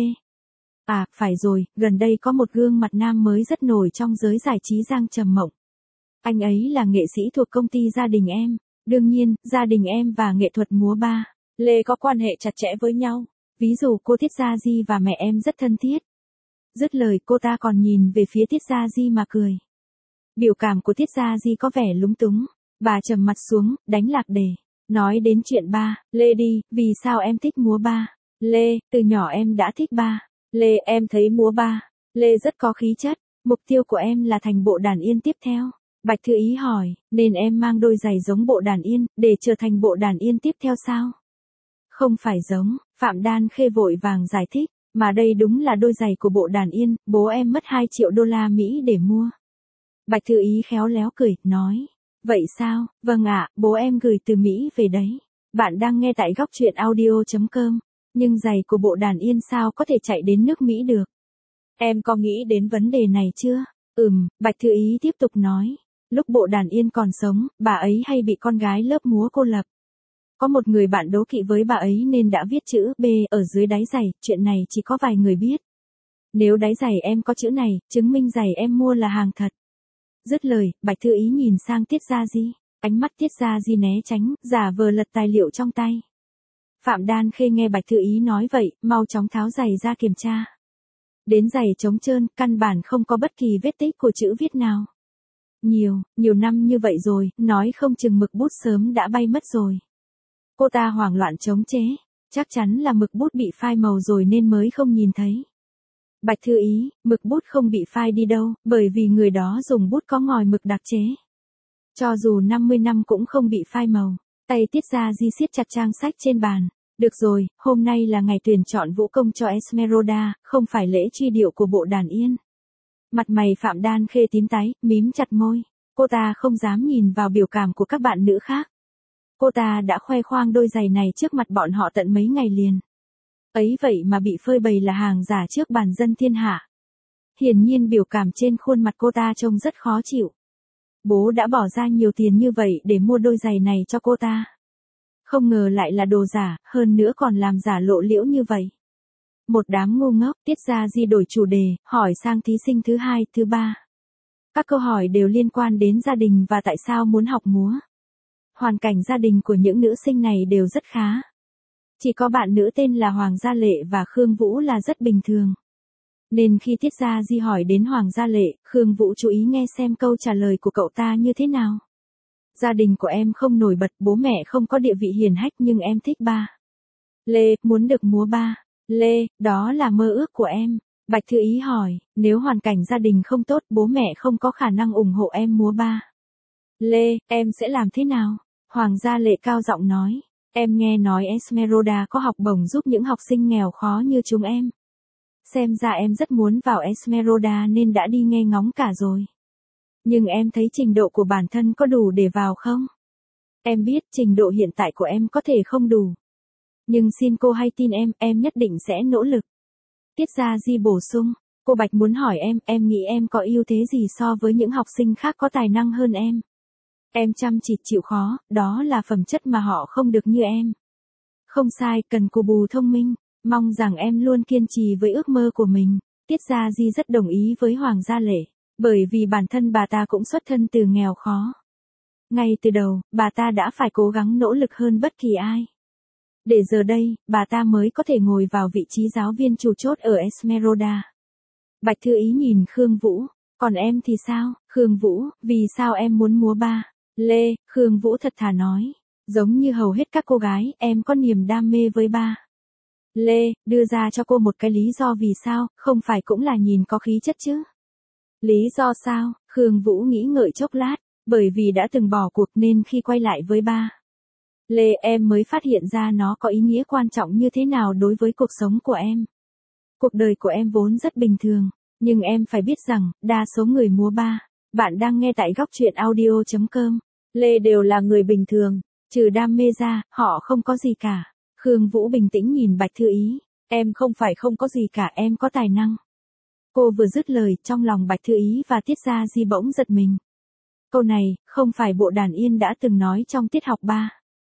À, phải rồi, gần đây có một gương mặt nam mới rất nổi trong giới giải trí, Giang Trầm Mộng. Anh ấy là nghệ sĩ thuộc công ty gia đình em. Đương nhiên, gia đình em và nghệ thuật múa ba Lê có quan hệ chặt chẽ với nhau. Ví dụ cô Tiết Gia Di và mẹ em rất thân thiết. Dứt lời cô ta còn nhìn về phía Tiết Gia Di mà cười. Biểu cảm của Tiết Gia Di có vẻ lúng túng. Bà trầm mặt xuống, đánh lạc đề. Nói đến chuyện ba Lê đi, vì sao em thích múa ba Lê, từ nhỏ em đã thích ba Lê, em thấy múa ba Lê rất có khí chất. Mục tiêu của em là thành bộ đàn yên tiếp theo. Bạch Thư Ý hỏi, nên em mang đôi giày giống bộ đàn yên, để trở thành bộ đàn yên tiếp theo sao? Không phải giống, Phạm Đan Khê vội vàng giải thích, mà đây đúng là đôi giày của bộ đàn yên, bố em mất 2 triệu đô la Mỹ để mua. Bạch Thư Ý khéo léo cười, nói, vậy sao, vâng ạ, bố em gửi từ Mỹ về đấy. Bạn đang nghe tại góc truyện audio.com, nhưng giày của bộ đàn yên sao có thể chạy đến nước Mỹ được? Em có nghĩ đến vấn đề này chưa? Bạch Thư Ý tiếp tục nói. Lúc bộ đàn yên còn sống, bà ấy hay bị con gái lớp múa cô lập. Có một người bạn đố kỵ với bà ấy nên đã viết chữ B ở dưới đáy giày, chuyện này chỉ có vài người biết. Nếu đáy giày em có chữ này, chứng minh giày em mua là hàng thật. Dứt lời, Bạch Thư Ý nhìn sang Tiết Gia Di, ánh mắt Tiết Gia Di né tránh, giả vờ lật tài liệu trong tay. Phạm Đan Khê nghe Bạch Thư Ý nói vậy, mau chóng tháo giày ra kiểm tra. Đến giày trống trơn, căn bản không có bất kỳ vết tích của chữ viết nào. Nhiều năm như vậy rồi, nói không chừng mực bút sớm đã bay mất rồi. Cô ta hoảng loạn chống chế, chắc chắn là mực bút bị phai màu rồi nên mới không nhìn thấy. Bạch thư ý, mực bút không bị phai đi đâu, bởi vì người đó dùng bút có ngòi mực đặc chế. Cho dù 50 năm cũng không bị phai màu. Tay Tiết Gia Di siết chặt trang sách trên bàn. Được rồi, hôm nay là ngày tuyển chọn vũ công cho Esmeralda, không phải lễ truy điệu của bộ đàn yên. Mặt mày Phạm Đan Khê tím tái, mím chặt môi. Cô ta không dám nhìn vào biểu cảm của các bạn nữ khác. Cô ta đã khoe khoang đôi giày này trước mặt bọn họ tận mấy ngày liền. Ấy vậy mà bị phơi bày là hàng giả trước bàn dân thiên hạ. Hiển nhiên biểu cảm trên khuôn mặt cô ta trông rất khó chịu. Bố đã bỏ ra nhiều tiền như vậy để mua đôi giày này cho cô ta. Không ngờ lại là đồ giả, hơn nữa còn làm giả lộ liễu như vậy. Một đám ngu ngốc. Tiết Gia Di đổi chủ đề, hỏi sang thí sinh thứ hai, thứ ba. Các câu hỏi đều liên quan đến gia đình và tại sao muốn học múa. Hoàn cảnh gia đình của những nữ sinh này đều rất khá. Chỉ có bạn nữ tên là Hoàng Gia Lệ và Khương Vũ là rất bình thường. Nên khi Tiết Gia Di hỏi đến Hoàng Gia Lệ, Khương Vũ chú ý nghe xem câu trả lời của cậu ta như thế nào. Gia đình của em không nổi bật, bố mẹ không có địa vị hiển hách nhưng em thích ba. Lê, muốn được múa ba. Lê, đó là mơ ước của em. Bạch Thư Ý hỏi, nếu hoàn cảnh gia đình không tốt, bố mẹ không có khả năng ủng hộ em múa ba. Lê, em sẽ làm thế nào? Hoàng Gia Lệ cao giọng nói, em nghe nói Esmeralda có học bổng giúp những học sinh nghèo khó như chúng em. Xem ra em rất muốn vào Esmeralda nên đã đi nghe ngóng cả rồi. Nhưng em thấy trình độ của bản thân có đủ để vào không? Em biết trình độ hiện tại của em có thể không đủ. Nhưng xin cô hãy tin em nhất định sẽ nỗ lực. Tiết Gia Di bổ sung, cô Bạch muốn hỏi em nghĩ em có ưu thế gì so với những học sinh khác có tài năng hơn em? Em chăm chỉ chịu khó, đó là phẩm chất mà họ không được như em. Không sai, cần cù bù thông minh, mong rằng em luôn kiên trì với ước mơ của mình. Tiết Gia Di rất đồng ý với Hoàng Gia Lệ, bởi vì bản thân bà ta cũng xuất thân từ nghèo khó. Ngay từ đầu, bà ta đã phải cố gắng nỗ lực hơn bất kỳ ai. Để giờ đây, bà ta mới có thể ngồi vào vị trí giáo viên chủ chốt ở Esmeralda. Bạch Thư Ý nhìn Khương Vũ, còn em thì sao? Khương Vũ, vì sao em muốn múa ba? Lê, Khương Vũ thật thà nói, giống như hầu hết các cô gái, em có niềm đam mê với ba. Lê, đưa ra cho cô một cái lý do vì sao, không phải cũng là nhìn có khí chất chứ? Lý do sao? Khương Vũ nghĩ ngợi chốc lát, bởi vì đã từng bỏ cuộc nên khi quay lại với ba. Lê, em mới phát hiện ra nó có ý nghĩa quan trọng như thế nào đối với cuộc sống của em. Cuộc đời của em vốn rất bình thường, nhưng em phải biết rằng, đa số người múa ba, bạn đang nghe tại góc truyện audio.com, Lê đều là người bình thường, trừ đam mê ra, họ không có gì cả. Khương Vũ bình tĩnh nhìn Bạch Thư Ý, em không phải không có gì cả, em có tài năng. Cô vừa dứt lời, trong lòng Bạch Thư Ý và Tiết Gia Di bỗng giật mình. Câu này, không phải bộ đàn yên đã từng nói trong tiết học 3.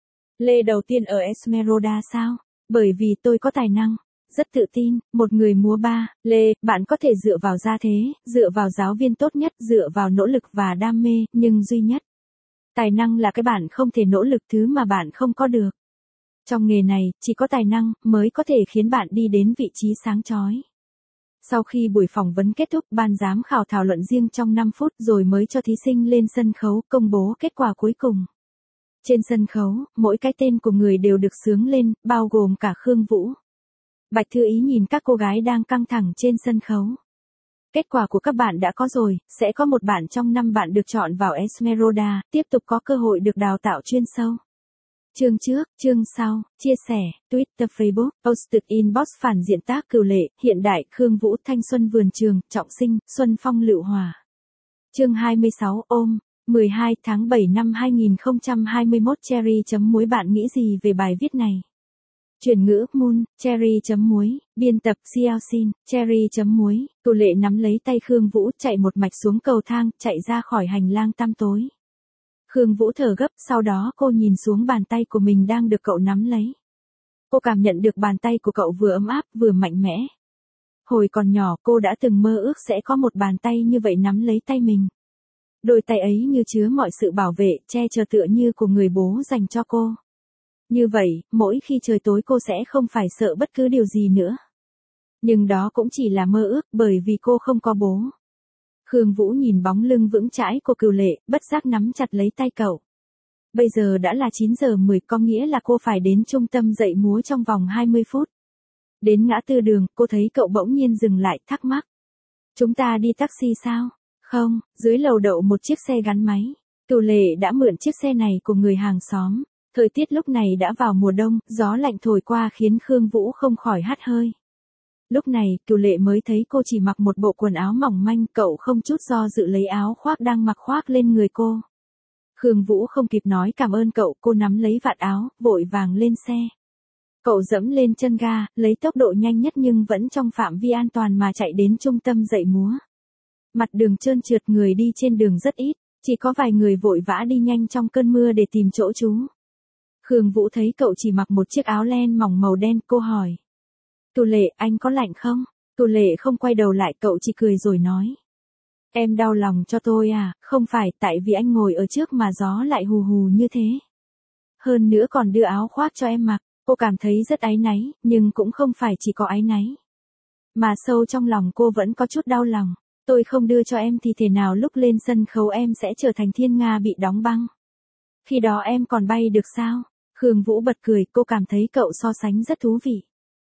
Lê đầu tiên ở Esmeralda sao? Bởi vì tôi có tài năng. Rất tự tin, một người múa ba. Lê, bạn có thể dựa vào gia thế, dựa vào giáo viên tốt nhất, dựa vào nỗ lực và đam mê, nhưng duy nhất. Tài năng là cái bạn không thể nỗ lực thứ mà bạn không có được. Trong nghề này, chỉ có tài năng mới có thể khiến bạn đi đến vị trí sáng chói. Sau khi buổi phỏng vấn kết thúc, ban giám khảo thảo luận riêng trong 5 phút rồi mới cho thí sinh lên sân khấu công bố kết quả cuối cùng. Trên sân khấu, mỗi cái tên của người đều được xướng lên, bao gồm cả Khương Vũ. Bạch Thư Ý nhìn các cô gái đang căng thẳng trên sân khấu. Kết quả của các bạn đã có rồi, sẽ có một bạn trong 5 bạn được chọn vào Esmeralda, tiếp tục có cơ hội được đào tạo chuyên sâu. Chương trước, chương sau, chia sẻ, Twitter, Facebook, posted inbox phản diện tác Cửu Lệ, hiện đại, Khương Vũ, thanh xuân vườn trường, trọng sinh, xuân phong lựu hòa. Chương 26, ôm, 12 tháng 7 năm 2021 Cherry.muối bạn nghĩ gì về bài viết này? Chuyển ngữ, Moon, Cherry.muối, biên tập, Xiaoxin, Cherry.muối, Cửu Lệ nắm lấy tay Khương Vũ chạy một mạch xuống cầu thang, chạy ra khỏi hành lang tăm tối. Khương Vũ thở gấp, sau đó cô nhìn xuống bàn tay của mình đang được cậu nắm lấy. Cô cảm nhận được bàn tay của cậu vừa ấm áp, vừa mạnh mẽ. Hồi còn nhỏ cô đã từng mơ ước sẽ có một bàn tay như vậy nắm lấy tay mình. Đôi tay ấy như chứa mọi sự bảo vệ, che chở tựa như của người bố dành cho cô. Như vậy, mỗi khi trời tối cô sẽ không phải sợ bất cứ điều gì nữa. Nhưng đó cũng chỉ là mơ ước bởi vì cô không có bố. Khương Vũ nhìn bóng lưng vững chãi của Cửu Lệ, bất giác nắm chặt lấy tay cậu. Bây giờ đã là 9 giờ 10, có nghĩa là cô phải đến trung tâm dạy múa trong vòng 20 phút. Đến ngã tư đường, cô thấy cậu bỗng nhiên dừng lại, thắc mắc. Chúng ta đi taxi sao? Không, dưới lầu đậu một chiếc xe gắn máy. Cửu Lệ đã mượn chiếc xe này của người hàng xóm. Thời tiết lúc này đã vào mùa đông, gió lạnh thổi qua khiến Khương Vũ không khỏi hắt hơi. Lúc này, Cửu Lệ mới thấy cô chỉ mặc một bộ quần áo mỏng manh, cậu không chút do dự lấy áo khoác đang mặc khoác lên người cô. Khương Vũ không kịp nói cảm ơn cậu, cô nắm lấy vạt áo, vội vàng lên xe. Cậu dẫm lên chân ga, lấy tốc độ nhanh nhất nhưng vẫn trong phạm vi an toàn mà chạy đến trung tâm dạy múa. Mặt đường trơn trượt, người đi trên đường rất ít, chỉ có vài người vội vã đi nhanh trong cơn mưa để tìm chỗ trú. Khương Vũ thấy cậu chỉ mặc một chiếc áo len mỏng màu đen, cô hỏi. Cửu Lệ, anh có lạnh không? Cửu Lệ không quay đầu lại, cậu chỉ cười rồi nói. Em đau lòng cho tôi à, không phải, tại vì anh ngồi ở trước mà gió lại hù hù như thế. Hơn nữa còn đưa áo khoác cho em mặc, cô cảm thấy rất áy náy, nhưng cũng không phải chỉ có áy náy. Mà sâu trong lòng cô vẫn có chút đau lòng. Tôi không đưa cho em thì thể nào lúc lên sân khấu em sẽ trở thành thiên nga bị đóng băng. Khi đó em còn bay được sao? Khương Vũ bật cười, cô cảm thấy cậu so sánh rất thú vị.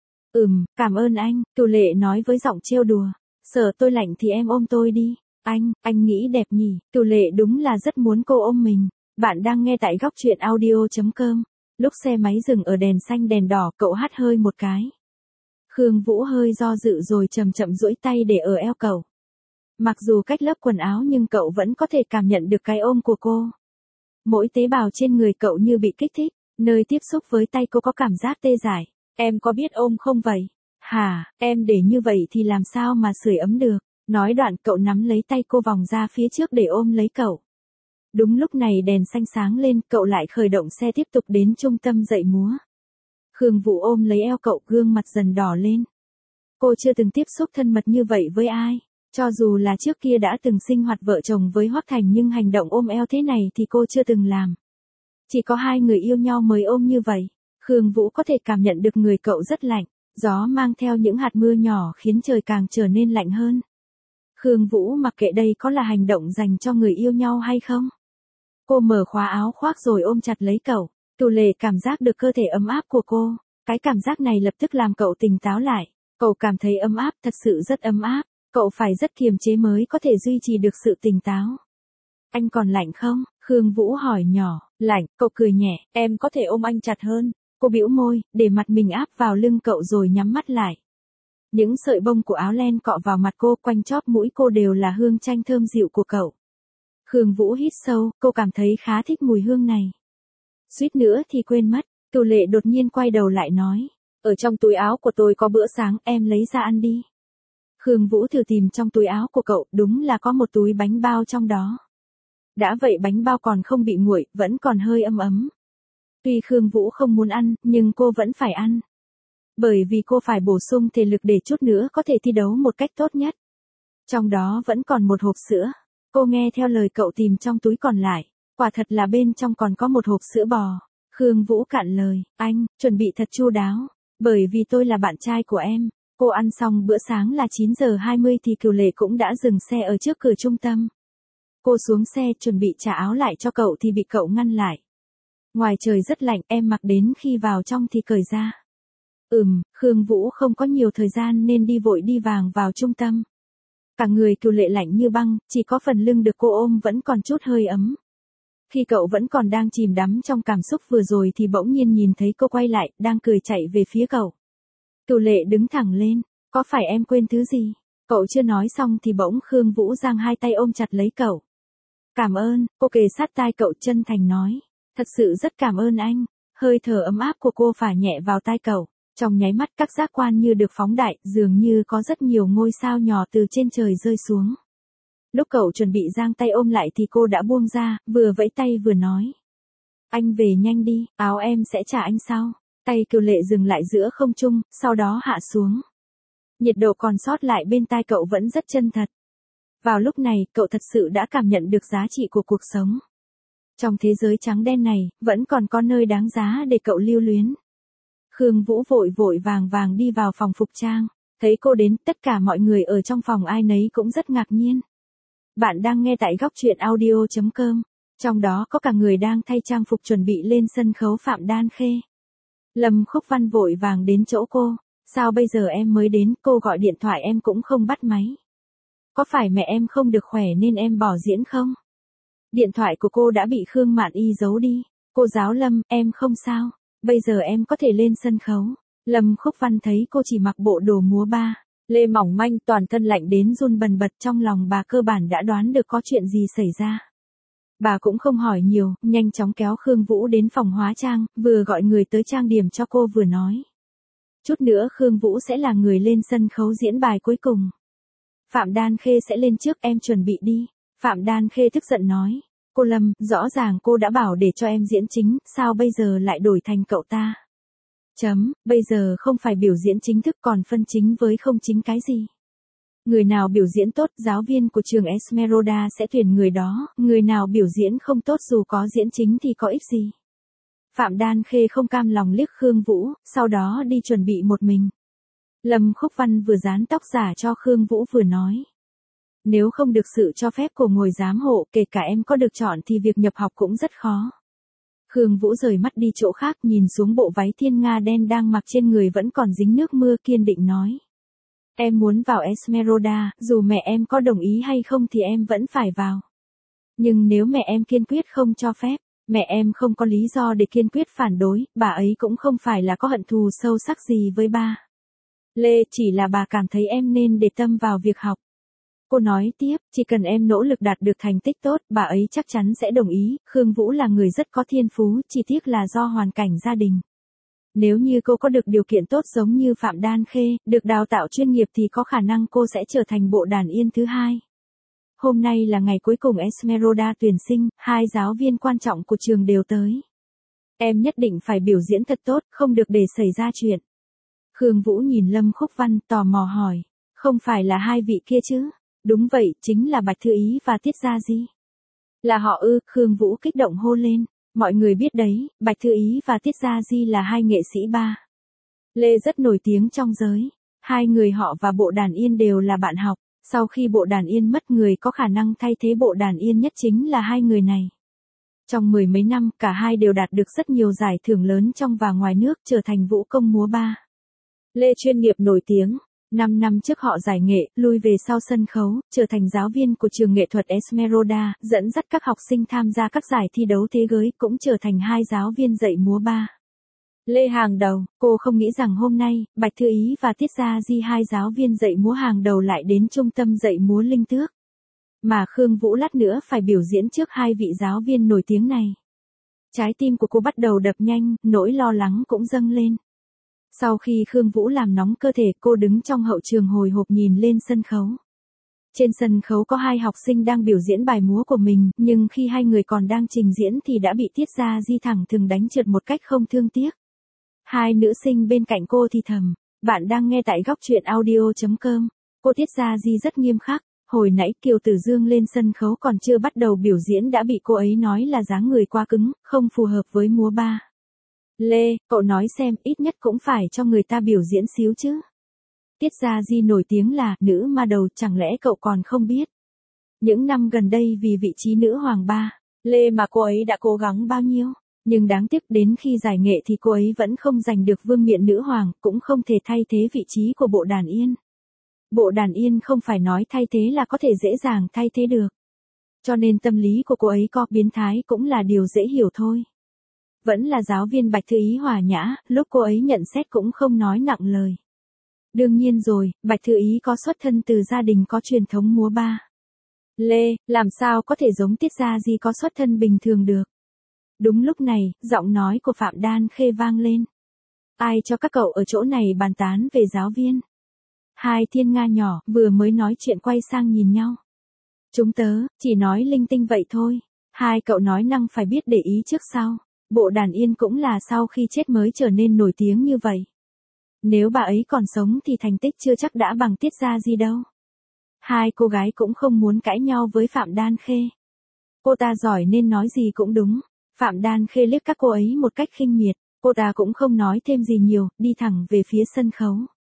Cảm ơn anh, Cửu Lệ nói với giọng trêu đùa. Sợ tôi lạnh thì em ôm tôi đi. Anh nghĩ đẹp nhỉ? Cửu Lệ đúng là rất muốn cô ôm mình. Bạn đang nghe tại góc truyện audio.com. Lúc xe máy dừng ở đèn xanh đèn đỏ, cậu hắt hơi một cái. Khương Vũ hơi do dự rồi chậm chậm duỗi tay để ở eo cậu. Mặc dù cách lớp quần áo nhưng cậu vẫn có thể cảm nhận được cái ôm của cô. Mỗi tế bào trên người cậu như bị kích thích, nơi tiếp xúc với tay cô có cảm giác tê dại. Em có biết ôm không vậy? Hả, em để như vậy thì làm sao mà sưởi ấm được? Nói đoạn cậu nắm lấy tay cô vòng ra phía trước để ôm lấy cậu. Đúng lúc này đèn xanh sáng lên, cậu lại khởi động xe tiếp tục đến trung tâm dạy múa. Khương Vũ ôm lấy eo cậu, gương mặt dần đỏ lên. Cô chưa từng tiếp xúc thân mật như vậy với ai. Cho dù là trước kia đã từng sinh hoạt vợ chồng với Hoắc Thành nhưng hành động ôm eo thế này thì cô chưa từng làm. Chỉ có hai người yêu nhau mới ôm như vậy. Khương Vũ có thể cảm nhận được người cậu rất lạnh, gió mang theo những hạt mưa nhỏ khiến trời càng trở nên lạnh hơn. Khương Vũ mặc kệ đây có là hành động dành cho người yêu nhau hay không. Cô mở khóa áo khoác rồi ôm chặt lấy cậu. Cửu Lệ cảm giác được cơ thể ấm áp của cô. Cái cảm giác này lập tức làm cậu tỉnh táo lại. Cậu cảm thấy ấm áp, thật sự rất ấm áp. Cậu phải rất kiềm chế mới có thể duy trì được sự tỉnh táo. Anh còn lạnh không? Khương Vũ hỏi nhỏ. Lạnh, cậu cười nhẹ, em có thể ôm anh chặt hơn. Cô bĩu môi, để mặt mình áp vào lưng cậu rồi nhắm mắt lại. Những sợi bông của áo len cọ vào mặt cô, quanh chóp mũi cô đều là hương chanh thơm dịu của cậu. Khương Vũ hít sâu, cô cảm thấy khá thích mùi hương này. Suýt nữa thì quên mất, Cửu Lệ đột nhiên quay đầu lại nói. Ở trong túi áo của tôi có bữa sáng, em lấy ra ăn đi. Khương Vũ thử tìm trong túi áo của cậu, đúng là có một túi bánh bao trong đó. Đã vậy bánh bao còn không bị nguội, vẫn còn hơi ấm ấm. Tuy Khương Vũ không muốn ăn, nhưng cô vẫn phải ăn. Bởi vì cô phải bổ sung thể lực để chút nữa có thể thi đấu một cách tốt nhất. Trong đó vẫn còn một hộp sữa. Cô nghe theo lời cậu tìm trong túi còn lại. Quả thật là bên trong còn có một hộp sữa bò. Khương Vũ cạn lời, anh, chuẩn bị thật chu đáo. Bởi vì tôi là bạn trai của em. Cô ăn xong bữa sáng là 9 giờ 20 thì Cửu Lệ cũng đã dừng xe ở trước cửa trung tâm. Cô xuống xe chuẩn bị trả áo lại cho cậu thì bị cậu ngăn lại. Ngoài trời rất lạnh, em mặc đến khi vào trong thì cởi ra. Khương Vũ không có nhiều thời gian nên đi vội đi vàng vào trung tâm. Cả người Cửu Lệ lạnh như băng, chỉ có phần lưng được cô ôm vẫn còn chút hơi ấm. Khi cậu vẫn còn đang chìm đắm trong cảm xúc vừa rồi thì bỗng nhiên nhìn thấy cô quay lại, đang cười chạy về phía cậu. Cửu Lệ đứng thẳng lên, có phải em quên thứ gì? Cậu chưa nói xong thì bỗng Khương Vũ giang hai tay ôm chặt lấy cậu. Cảm ơn, cô kề sát tai cậu chân thành nói. Thật sự rất cảm ơn anh. Hơi thở ấm áp của cô phả nhẹ vào tai cậu. Trong nháy mắt các giác quan như được phóng đại, dường như có rất nhiều ngôi sao nhỏ từ trên trời rơi xuống. Lúc cậu chuẩn bị giang tay ôm lại thì cô đã buông ra, vừa vẫy tay vừa nói. Anh về nhanh đi, áo em sẽ trả anh sau. Tay Cửu Lệ dừng lại giữa không trung, sau đó hạ xuống. Nhiệt độ còn sót lại bên tai cậu vẫn rất chân thật. Vào lúc này, cậu thật sự đã cảm nhận được giá trị của cuộc sống. Trong thế giới trắng đen này, vẫn còn có nơi đáng giá để cậu lưu luyến. Khương Vũ vội vội vàng vàng đi vào phòng phục trang. Thấy cô đến, tất cả mọi người ở trong phòng ai nấy cũng rất ngạc nhiên. Bạn đang nghe tại góc truyện audio.com. Trong đó có cả người đang thay trang phục chuẩn bị lên sân khấu Phạm Đan Khê. Lâm Khúc Văn vội vàng đến chỗ cô. Sao bây giờ em mới đến, cô gọi điện thoại em cũng không bắt máy. Có phải mẹ em không được khỏe nên em bỏ diễn không? Điện thoại của cô đã bị Khương Mạn Y giấu đi. Cô giáo Lâm, em không sao. Bây giờ em có thể lên sân khấu. Lâm Khúc Văn thấy cô chỉ mặc bộ đồ múa ba lê mỏng manh, toàn thân lạnh đến run bần bật, trong lòng bà cơ bản đã đoán được có chuyện gì xảy ra. Bà cũng không hỏi nhiều, nhanh chóng kéo Khương Vũ đến phòng hóa trang, vừa gọi người tới trang điểm cho cô vừa nói. Chút nữa Khương Vũ sẽ là người lên sân khấu diễn bài cuối cùng. Phạm Đan Khê sẽ lên trước, em chuẩn bị đi. Phạm Đan Khê tức giận nói. Cô Lâm, rõ ràng cô đã bảo để cho em diễn chính, sao bây giờ lại đổi thành cậu ta? Bây giờ không phải biểu diễn chính thức còn phân chính với không chính cái gì. Người nào biểu diễn tốt, giáo viên của trường Esmeralda sẽ tuyển người đó, người nào biểu diễn không tốt dù có diễn chính thì có ích gì. Phạm Đan Khê không cam lòng liếc Khương Vũ, sau đó đi chuẩn bị một mình. Lâm Khúc Văn vừa dán tóc giả cho Khương Vũ vừa nói. Nếu không được sự cho phép của ngồi giám hộ, kể cả em có được chọn thì việc nhập học cũng rất khó. Khương Vũ rời mắt đi chỗ khác, nhìn xuống bộ váy thiên nga đen đang mặc trên người vẫn còn dính nước mưa, kiên định nói. Em muốn vào Esmeralda, dù mẹ em có đồng ý hay không thì em vẫn phải vào. Nhưng nếu mẹ em kiên quyết không cho phép, mẹ em không có lý do để kiên quyết phản đối, bà ấy cũng không phải là có hận thù sâu sắc gì với ba Lê, chỉ là bà cảm thấy em nên để tâm vào việc học. Cô nói tiếp, chỉ cần em nỗ lực đạt được thành tích tốt, bà ấy chắc chắn sẽ đồng ý. Khương Vũ là người rất có thiên phú, chỉ tiếc là do hoàn cảnh gia đình. Nếu như cô có được điều kiện tốt giống như Phạm Đan Khê, được đào tạo chuyên nghiệp thì có khả năng cô sẽ trở thành bộ đàn yên thứ hai. Hôm nay là ngày cuối cùng Esmeralda tuyển sinh, 2 giáo viên quan trọng của trường đều tới. Em nhất định phải biểu diễn thật tốt, không được để xảy ra chuyện. Khương Vũ nhìn Lâm Khúc Văn tò mò hỏi, không phải là 2 vị kia chứ? Đúng vậy, chính là Bạch Thư Ý và Tiết Gia Di. Là họ ư? Khương Vũ kích động hô lên. Mọi người biết đấy, Bạch Thư Ý và Tiết Gia Di là 2 nghệ sĩ ba lê rất nổi tiếng trong giới. 2 người họ và bộ đàn yên đều là bạn học. Sau khi bộ đàn yên mất, người có khả năng thay thế bộ đàn yên nhất chính là 2 người này. Trong 10 mấy năm, cả hai đều đạt được rất nhiều giải thưởng lớn trong và ngoài nước, trở thành vũ công múa ba lê chuyên nghiệp nổi tiếng. 5 năm trước họ giải nghệ, lui về sau sân khấu, trở thành giáo viên của trường nghệ thuật Esmeralda, dẫn dắt các học sinh tham gia các giải thi đấu thế giới, cũng trở thành 2 giáo viên dạy múa ba lê hàng đầu. Cô không nghĩ rằng hôm nay, Bạch Thư Ý và Tiết Gia Di, 2 giáo viên dạy múa hàng đầu lại đến trung tâm dạy múa Linh Tước. Mà Khương Vũ lát nữa phải biểu diễn trước 2 vị giáo viên nổi tiếng này. Trái tim của cô bắt đầu đập nhanh, nỗi lo lắng cũng dâng lên. Sau khi Khương Vũ làm nóng cơ thể, cô đứng trong hậu trường hồi hộp nhìn lên sân khấu. Trên sân khấu có 2 học sinh đang biểu diễn bài múa của mình, nhưng khi 2 người còn đang trình diễn thì đã bị Tiết Gia Di thẳng thừng đánh trượt một cách không thương tiếc. 2 nữ sinh bên cạnh cô thì thầm, bạn đang nghe tại góc truyện audio.com. Cô Tiết Gia Di rất nghiêm khắc. Hồi nãy Kiều Tử Dương lên sân khấu còn chưa bắt đầu biểu diễn đã bị cô ấy nói là dáng người quá cứng, không phù hợp với múa ba lê. Cậu nói xem, ít nhất cũng phải cho người ta biểu diễn xíu chứ. Tiết Gia Di nổi tiếng là nữ ma đầu, chẳng lẽ cậu còn không biết? Những năm gần đây vì vị trí nữ hoàng ba lê mà cô ấy đã cố gắng bao nhiêu, nhưng đáng tiếc đến khi giải nghệ thì cô ấy vẫn không giành được vương miện nữ hoàng, cũng không thể thay thế vị trí của bộ đàn yên. Bộ đàn yên không phải nói thay thế là có thể dễ dàng thay thế được. Cho nên tâm lý của cô ấy có biến thái cũng là điều dễ hiểu thôi. Vẫn là giáo viên Bạch Thư Ý hòa nhã, lúc cô ấy nhận xét cũng không nói nặng lời. Đương nhiên rồi, Bạch Thư Ý có xuất thân từ gia đình có truyền thống múa ba lê, làm sao có thể giống Tiết Gia Di có xuất thân bình thường được. Đúng lúc này, giọng nói của Phạm Đan Khê vang lên. Ai cho các cậu ở chỗ này bàn tán về giáo viên? 2 thiên nga nhỏ, vừa mới nói chuyện quay sang nhìn nhau. Chúng tớ, chỉ nói linh tinh vậy thôi. 2 cậu nói năng phải biết để ý trước sau. Bộ đàn yên cũng là sau khi chết mới trở nên nổi tiếng như vậy. Nếu bà ấy còn sống thì thành tích chưa chắc đã bằng Tiết Gia Di đâu. 2 cô gái cũng không muốn cãi nhau với Phạm Đan Khê. Cô ta giỏi nên nói gì cũng đúng. Phạm Đan Khê liếc các cô ấy một cách khinh miệt. Cô ta cũng không nói thêm gì nhiều, đi thẳng về phía sân khấu.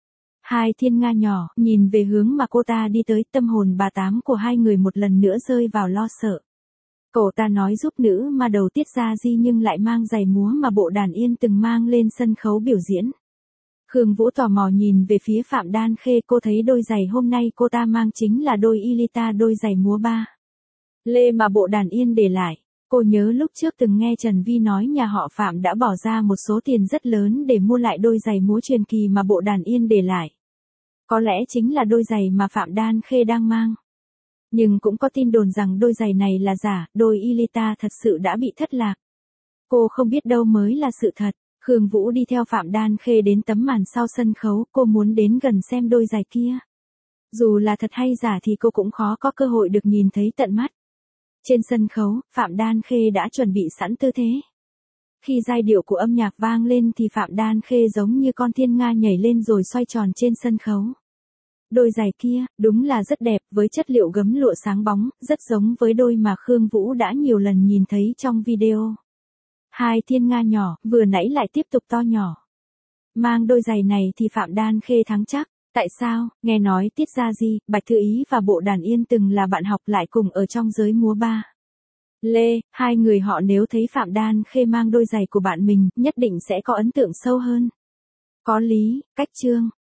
2 thiên nga nhỏ, nhìn về hướng mà cô ta đi tới, tâm hồn bà tám của 2 người một lần nữa rơi vào lo sợ. Cậu ta nói giúp nữ mà đầu Tiết Gia Di nhưng lại mang giày múa mà bộ đàn yên từng mang lên sân khấu biểu diễn. Khương Vũ tò mò nhìn về phía Phạm Đan Khê, cô thấy đôi giày hôm nay cô ta mang chính là đôi Elita, đôi giày múa ba lê mà Bộ Đàn Yên để lại. Cô nhớ lúc trước từng nghe Trần Vi nói nhà họ Phạm đã bỏ ra một số tiền rất lớn để mua lại đôi giày múa truyền kỳ mà Bộ Đàn Yên để lại. Có lẽ chính là đôi giày mà Phạm Đan Khê đang mang. Nhưng cũng có tin đồn rằng đôi giày này là giả, đôi Elita thật sự đã bị thất lạc. Cô không biết đâu mới là sự thật. Khương Vũ đi theo Phạm Đan Khê đến tấm màn sau sân khấu, cô muốn đến gần xem đôi giày kia. Dù là thật hay giả thì cô cũng khó có cơ hội được nhìn thấy tận mắt. Trên sân khấu, Phạm Đan Khê đã chuẩn bị sẵn tư thế. Khi giai điệu của âm nhạc vang lên thì Phạm Đan Khê giống như con thiên nga nhảy lên rồi xoay tròn trên sân khấu. Đôi giày kia, đúng là rất đẹp, với chất liệu gấm lụa sáng bóng, rất giống với đôi mà Khương Vũ đã nhiều lần nhìn thấy trong video. Hai thiên nga nhỏ, vừa nãy lại tiếp tục to nhỏ. Mang đôi giày này thì Phạm Đan Khê thắng chắc. Tại sao? Nghe nói Tiết Gia Di, Bạch Thư Ý và Bộ Đàn Yên từng là bạn học lại cùng ở trong giới múa ba lê, hai người họ nếu thấy Phạm Đan Khê mang đôi giày của bạn mình, nhất định sẽ có ấn tượng sâu hơn. Có lý, cách chương.